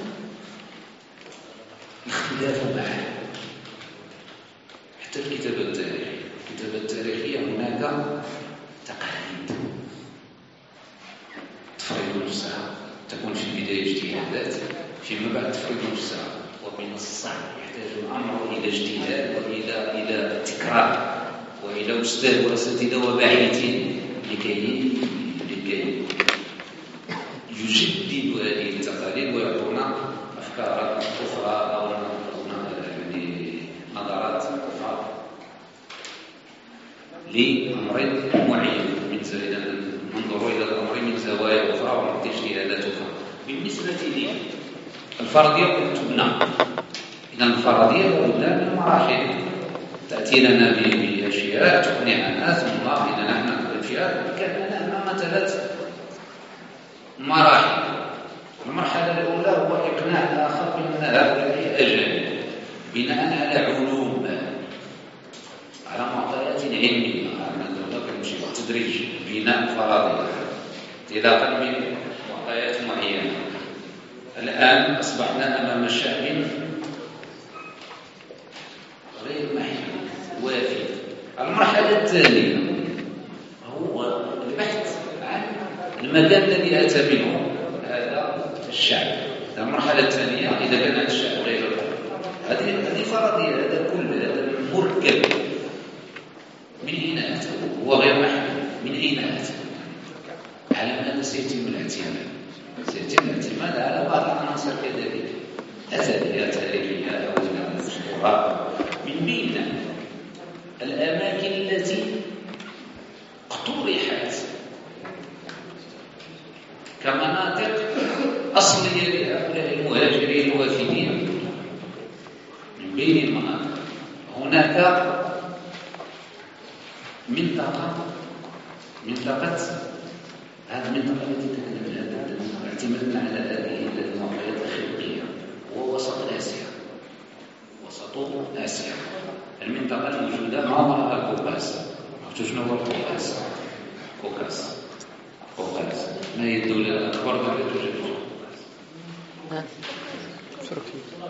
الاختلاف معه. حتى في الكتابة التاريخية الكتابة التاريخية هناك تقاليد تفرض نفسها، تكون في البداية اجتهادات، فيما بعد تفرض نفسها، ومن الصعب يحتاج الأمر إلى اجتهاد وإلى إلى تكرار وإلى أستاذ وأساتذة وباحثين لكي لكي يجددوا هذه التقاليد ويعطونا أفكار أخرى أو يعني نظرات أخرى لأمر معين من زاوية ننظر إلى الأمر من زوايا أخرى ونعطي اجتهادات أخرى. بالنسبة لي الفرضية تبنى. إذا الفرضية لابد من مراحل تأتي لنا بأشياء تقنعنا، ثم إذا نحن الأشياء كأننا أمام ثلاث مراحل. المرحلة الأولى هو إقناع الآخر بأن هؤلاء أجانب بناء على علوم على معطيات علمية. نمشي بالتدريج بناء فرضية انطلاقا من معطيات معينة. الآن أصبحنا أمام شعب غير محدود وافي. المرحلة الثانية هو البحث عن المكان الذي أتى منه هذا الشعب. المرحلة المرحلة الثانية إذا كان هذا الشعب غير هذه هذه فرضية، هذا كل هذا مركب من أين أتى؟ هو غير محدود، من أين أتى؟ على ماذا سيتم الاعتماد؟ سيتم الاعتماد على بعض العناصر كذلك أثرية تاريخية أو أسطورة، من بين الأماكن التي اقترحت كمناطق أصلية لهؤلاء المهاجرين الوافدين. من بين المناطق هناك منطقة منطقة هذه المنطقة التي تكلمنا اعتمدنا على هذه المعطيات الخلقية، هو وسط آسيا. وسط آسيا المنطقة الموجودة ما وراء الكوكاس. شنو هو الكوكاس؟ كوكاس كوكاس ما هي الدولة الأكبر التي توجد في الكوكاس؟ تركيا.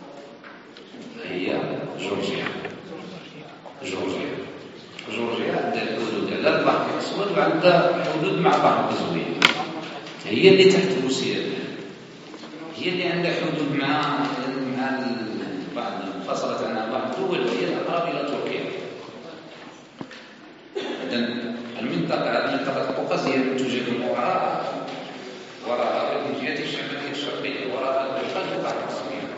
هي جورجيا. جورجيا جورجيا عندها الحدود على البحر الأسود وعندها حدود مع بحر قزوين. هي اللي تحت روسيا، هي اللي عندها حدود مع مع بعض انفصلت عنها بعض الدول وهي الأقرب إلى تركيا. إذن المنطقة منطقة القوقاز هي توجد وراء وراء من جهة الشمالية الشرقية وراء القلب بحر قزوين.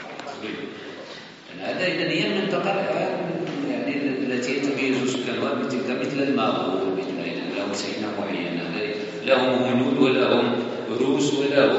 هذا إذن هي المنطقة الآن يعني التي يتميز سكانها بتلك مثل المغول، مثل لهم سكنة معينة، لهم هنود ولهم روس ولهم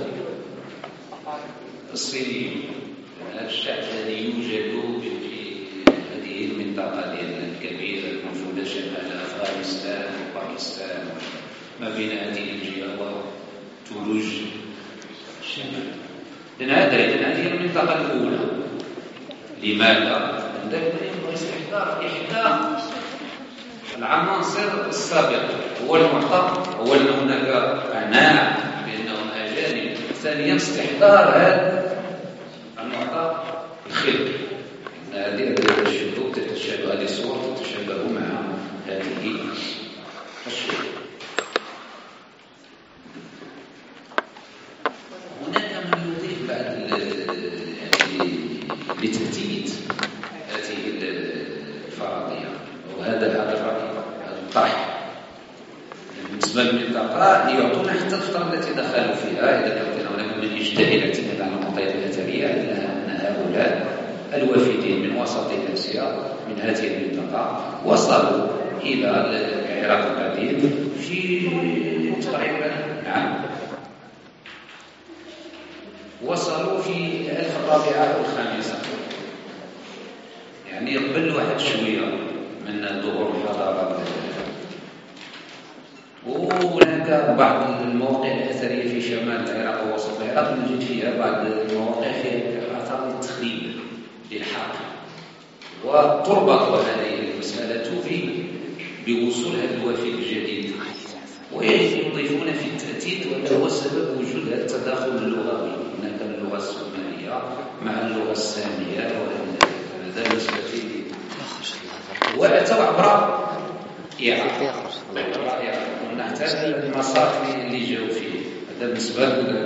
الصينيين. هذا الشعب الذي يوجد في هذه المنطقة الكبيرة الموجودة شمال أفغانستان وباكستان ما بين هذه الجهة وتولوج الشمال. لأن هذا إذن هذه المنطقة الأولى. لماذا؟ ينبغي استحضار إحدى العناصر السابقة. هو المعطى، هو أن هناك أعناع بأنهم أجانب. ثانيا استحضار هذا المعطى الخلقي. هذه الشذوذ تتشابه، هذه الصور تتشابه مع هذه الشذوذ. هناك من يضيف بعد لتأتيت هذه الفرضية، وهذا هذا الرأي الطرح بالنسبة للمنطقة يعطونا حتى الفترة التي دخلوا فيها. إذا كان هناك من اجتهد الاعتماد على المعطيات الأثرية أن هؤلاء الوافدين من وسط آسيا من هذه المنطقة وصلوا إلى العراق القديم في تقريبا نعم وصلوا في الألف الرابعة والخامسة، يعني قبل واحد شوية من ظهور الحضارة. وهناك بعض المواقع الأثرية في شمال العراق ووسط العراق نجد فيها بعض المواقع في آثار التخريب للحق، وتربط هذه المسألة بوصول هذا الوافد الجديد، ويضيفون في التأتيت وأنه هو سبب وجود هذا التداخل اللغوي. هناك اللغة السومرية مع اللغة السامية وهذا بالنسبة لي وأتوا عبر إيران ونحتاج المسار اللي جاوا فيه. هذا بالنسبة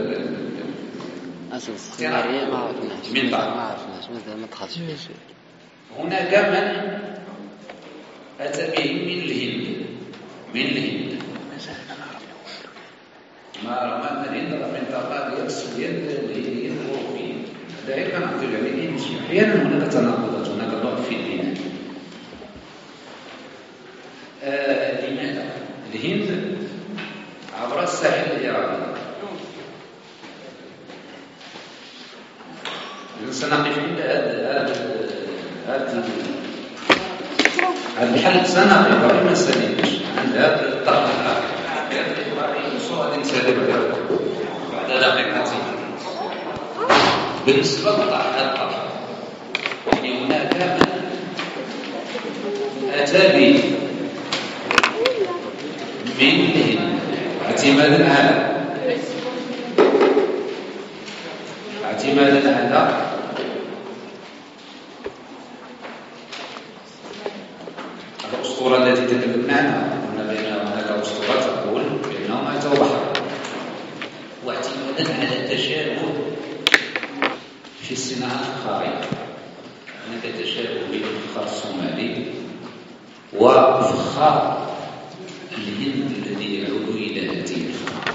أصل السومرية ما عرفناش ما عرفناش مازال ما دخلش فيه. هناك من أتى به من الهند من الهند ما ما الهند منطقة هي السويد اللي هي الأوروبية. هذا غير كما نقول عليه أحيانا هناك تناقضات، هناك ضعف في الدين. آه لماذا؟ الهند عبر الساحل العراقي. سنقف عند هذا هذا هذا الحل، سنقف وما سنقفش عند هذا الطرف الآخر. بعد دقيقتين بالنسبة للطرح الطرح يعني هناك من أتى به من اعتمادا على اعتمادا على الأسطورة التي تكلمنا عنها. قلنا بأن هناك أسطورة تقول بأنهم أتوا بحرا، واعتمادا على تشابه في الصناعة الفخارية. هناك تشابه بين الفخار الصومالي وفخار الهند الذي يعود إلى هذه الفخار.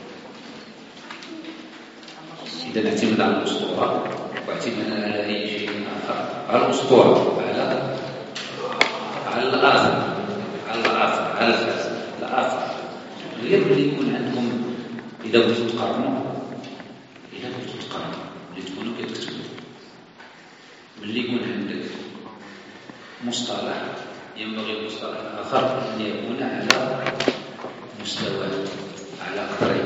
إذا نعتمد على الأسطورة واعتمدنا على أي شيء آخر، على الأسطورة، على على الآثار، على الآثار، على الآثار، غير اللي يكون عندكم. إذا بغيتوا تقارنوا، إذا بغيتوا تقارنوا اللي تكونوا كتكتبوا، ملي يكون عندك مصطلح ينبغي المصطلح الآخر أن يكون على مستوى، على قدرين.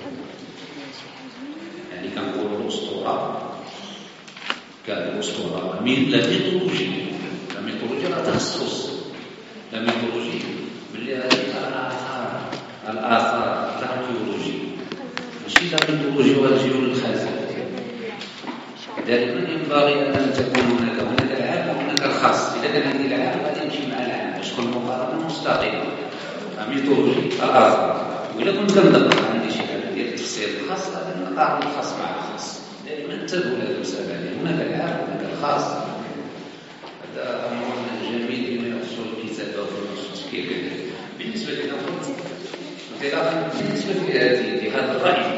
يعني كنقولوا الأسطورة كالأسطورة من لا ميثولوجي، لا ميثولوجي راه تخصص، لا ميثولوجي باللي هذه الآثار، الآثار الأركيولوجي، ماشي لا ميثولوجي ولا جيول الخزف. لذلك ينبغي أن تكون هناك هناك العام وهناك الخاص. إذا كان عندي العام غادي نمشي مع العام باش تكون مقارنة مستقيمة، ميثولوجي الآثار. وإذا كنت كندق عندي شي حاجة ديال التفسير الخاص غادي نقارن الخاص مع الخاص. دائما انتبهوا لهذه المسألة، هناك العام وهناك الخاص. هذا أمر جميل بما يخص الكتابة وفي التفكير. بالنسبة لنا انطلاقا بالنسبة لهذه لهذا الرأي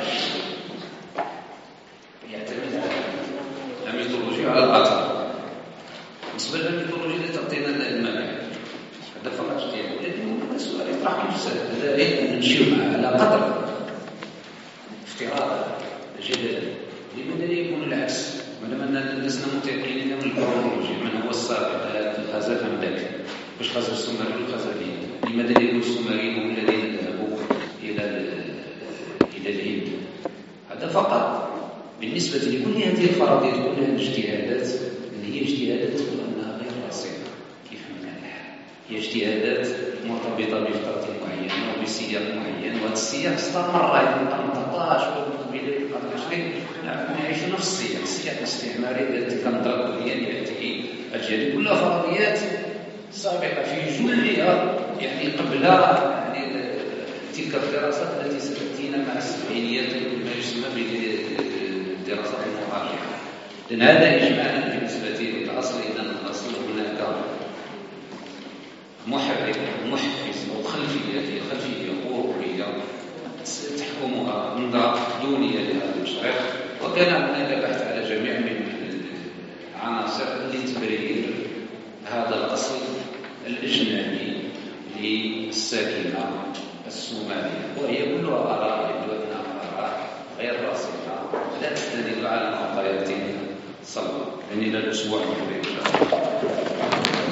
يعتمد على الميثولوجيا على الآثار. بالنسبة للميثولوجيا اللي تعطينا المناهج هذا فقط ديالو، لكن هذا السؤال يطرح نفسه. هذا يجب أن نمشيو معه على قدر افتراض جدلا. لماذا لا يكون العكس؟ مادام أننا لسنا متيقنين من الكرونولوجيا من هو السابق الغزاة أم ذاك، واش غزا السومري والغزا الهند؟ لماذا لا يكون السومريين هم الذين ذهبوا إلى إلى الهند؟ هذا فقط بالنسبة لكل هذه الفرضيات، كل هذه الاجتهادات اللي هي اجتهادات تقول أنها غير راسخة كيف ما هي اجتهادات مرتبطة بفترة معينة وبسياق معين، وهذا السياق استمر إلى القرن الثالث عشر وإلى القرن العشرين. نعيش نفس السياق، السياق الاستعماري الذي كنضرب به يأتي أجيال، كلها فرضيات سابقة في جلها، يعني قبل يعني تلك الدراسات التي ستأتينا مع السبعينيات ما يسمى بالدراسات المراجعة. لأن هذا إجمالا بالنسبة للأصل. إذا الأصل هناك محرك محفز أو خلفية، هي خلفية أوروبية تحكمها نظرة دونية لهذا المشروع، وكان هناك بحث على جميع من العناصر لتبرير هذا الأصل الأجنبي للساكنة السومالية، وهي كلها آراء يبدو أنها آراء غير راسخة لا تستند على معطيات صلبة. يعني إلى الأسبوع المقبل إن شاء الله.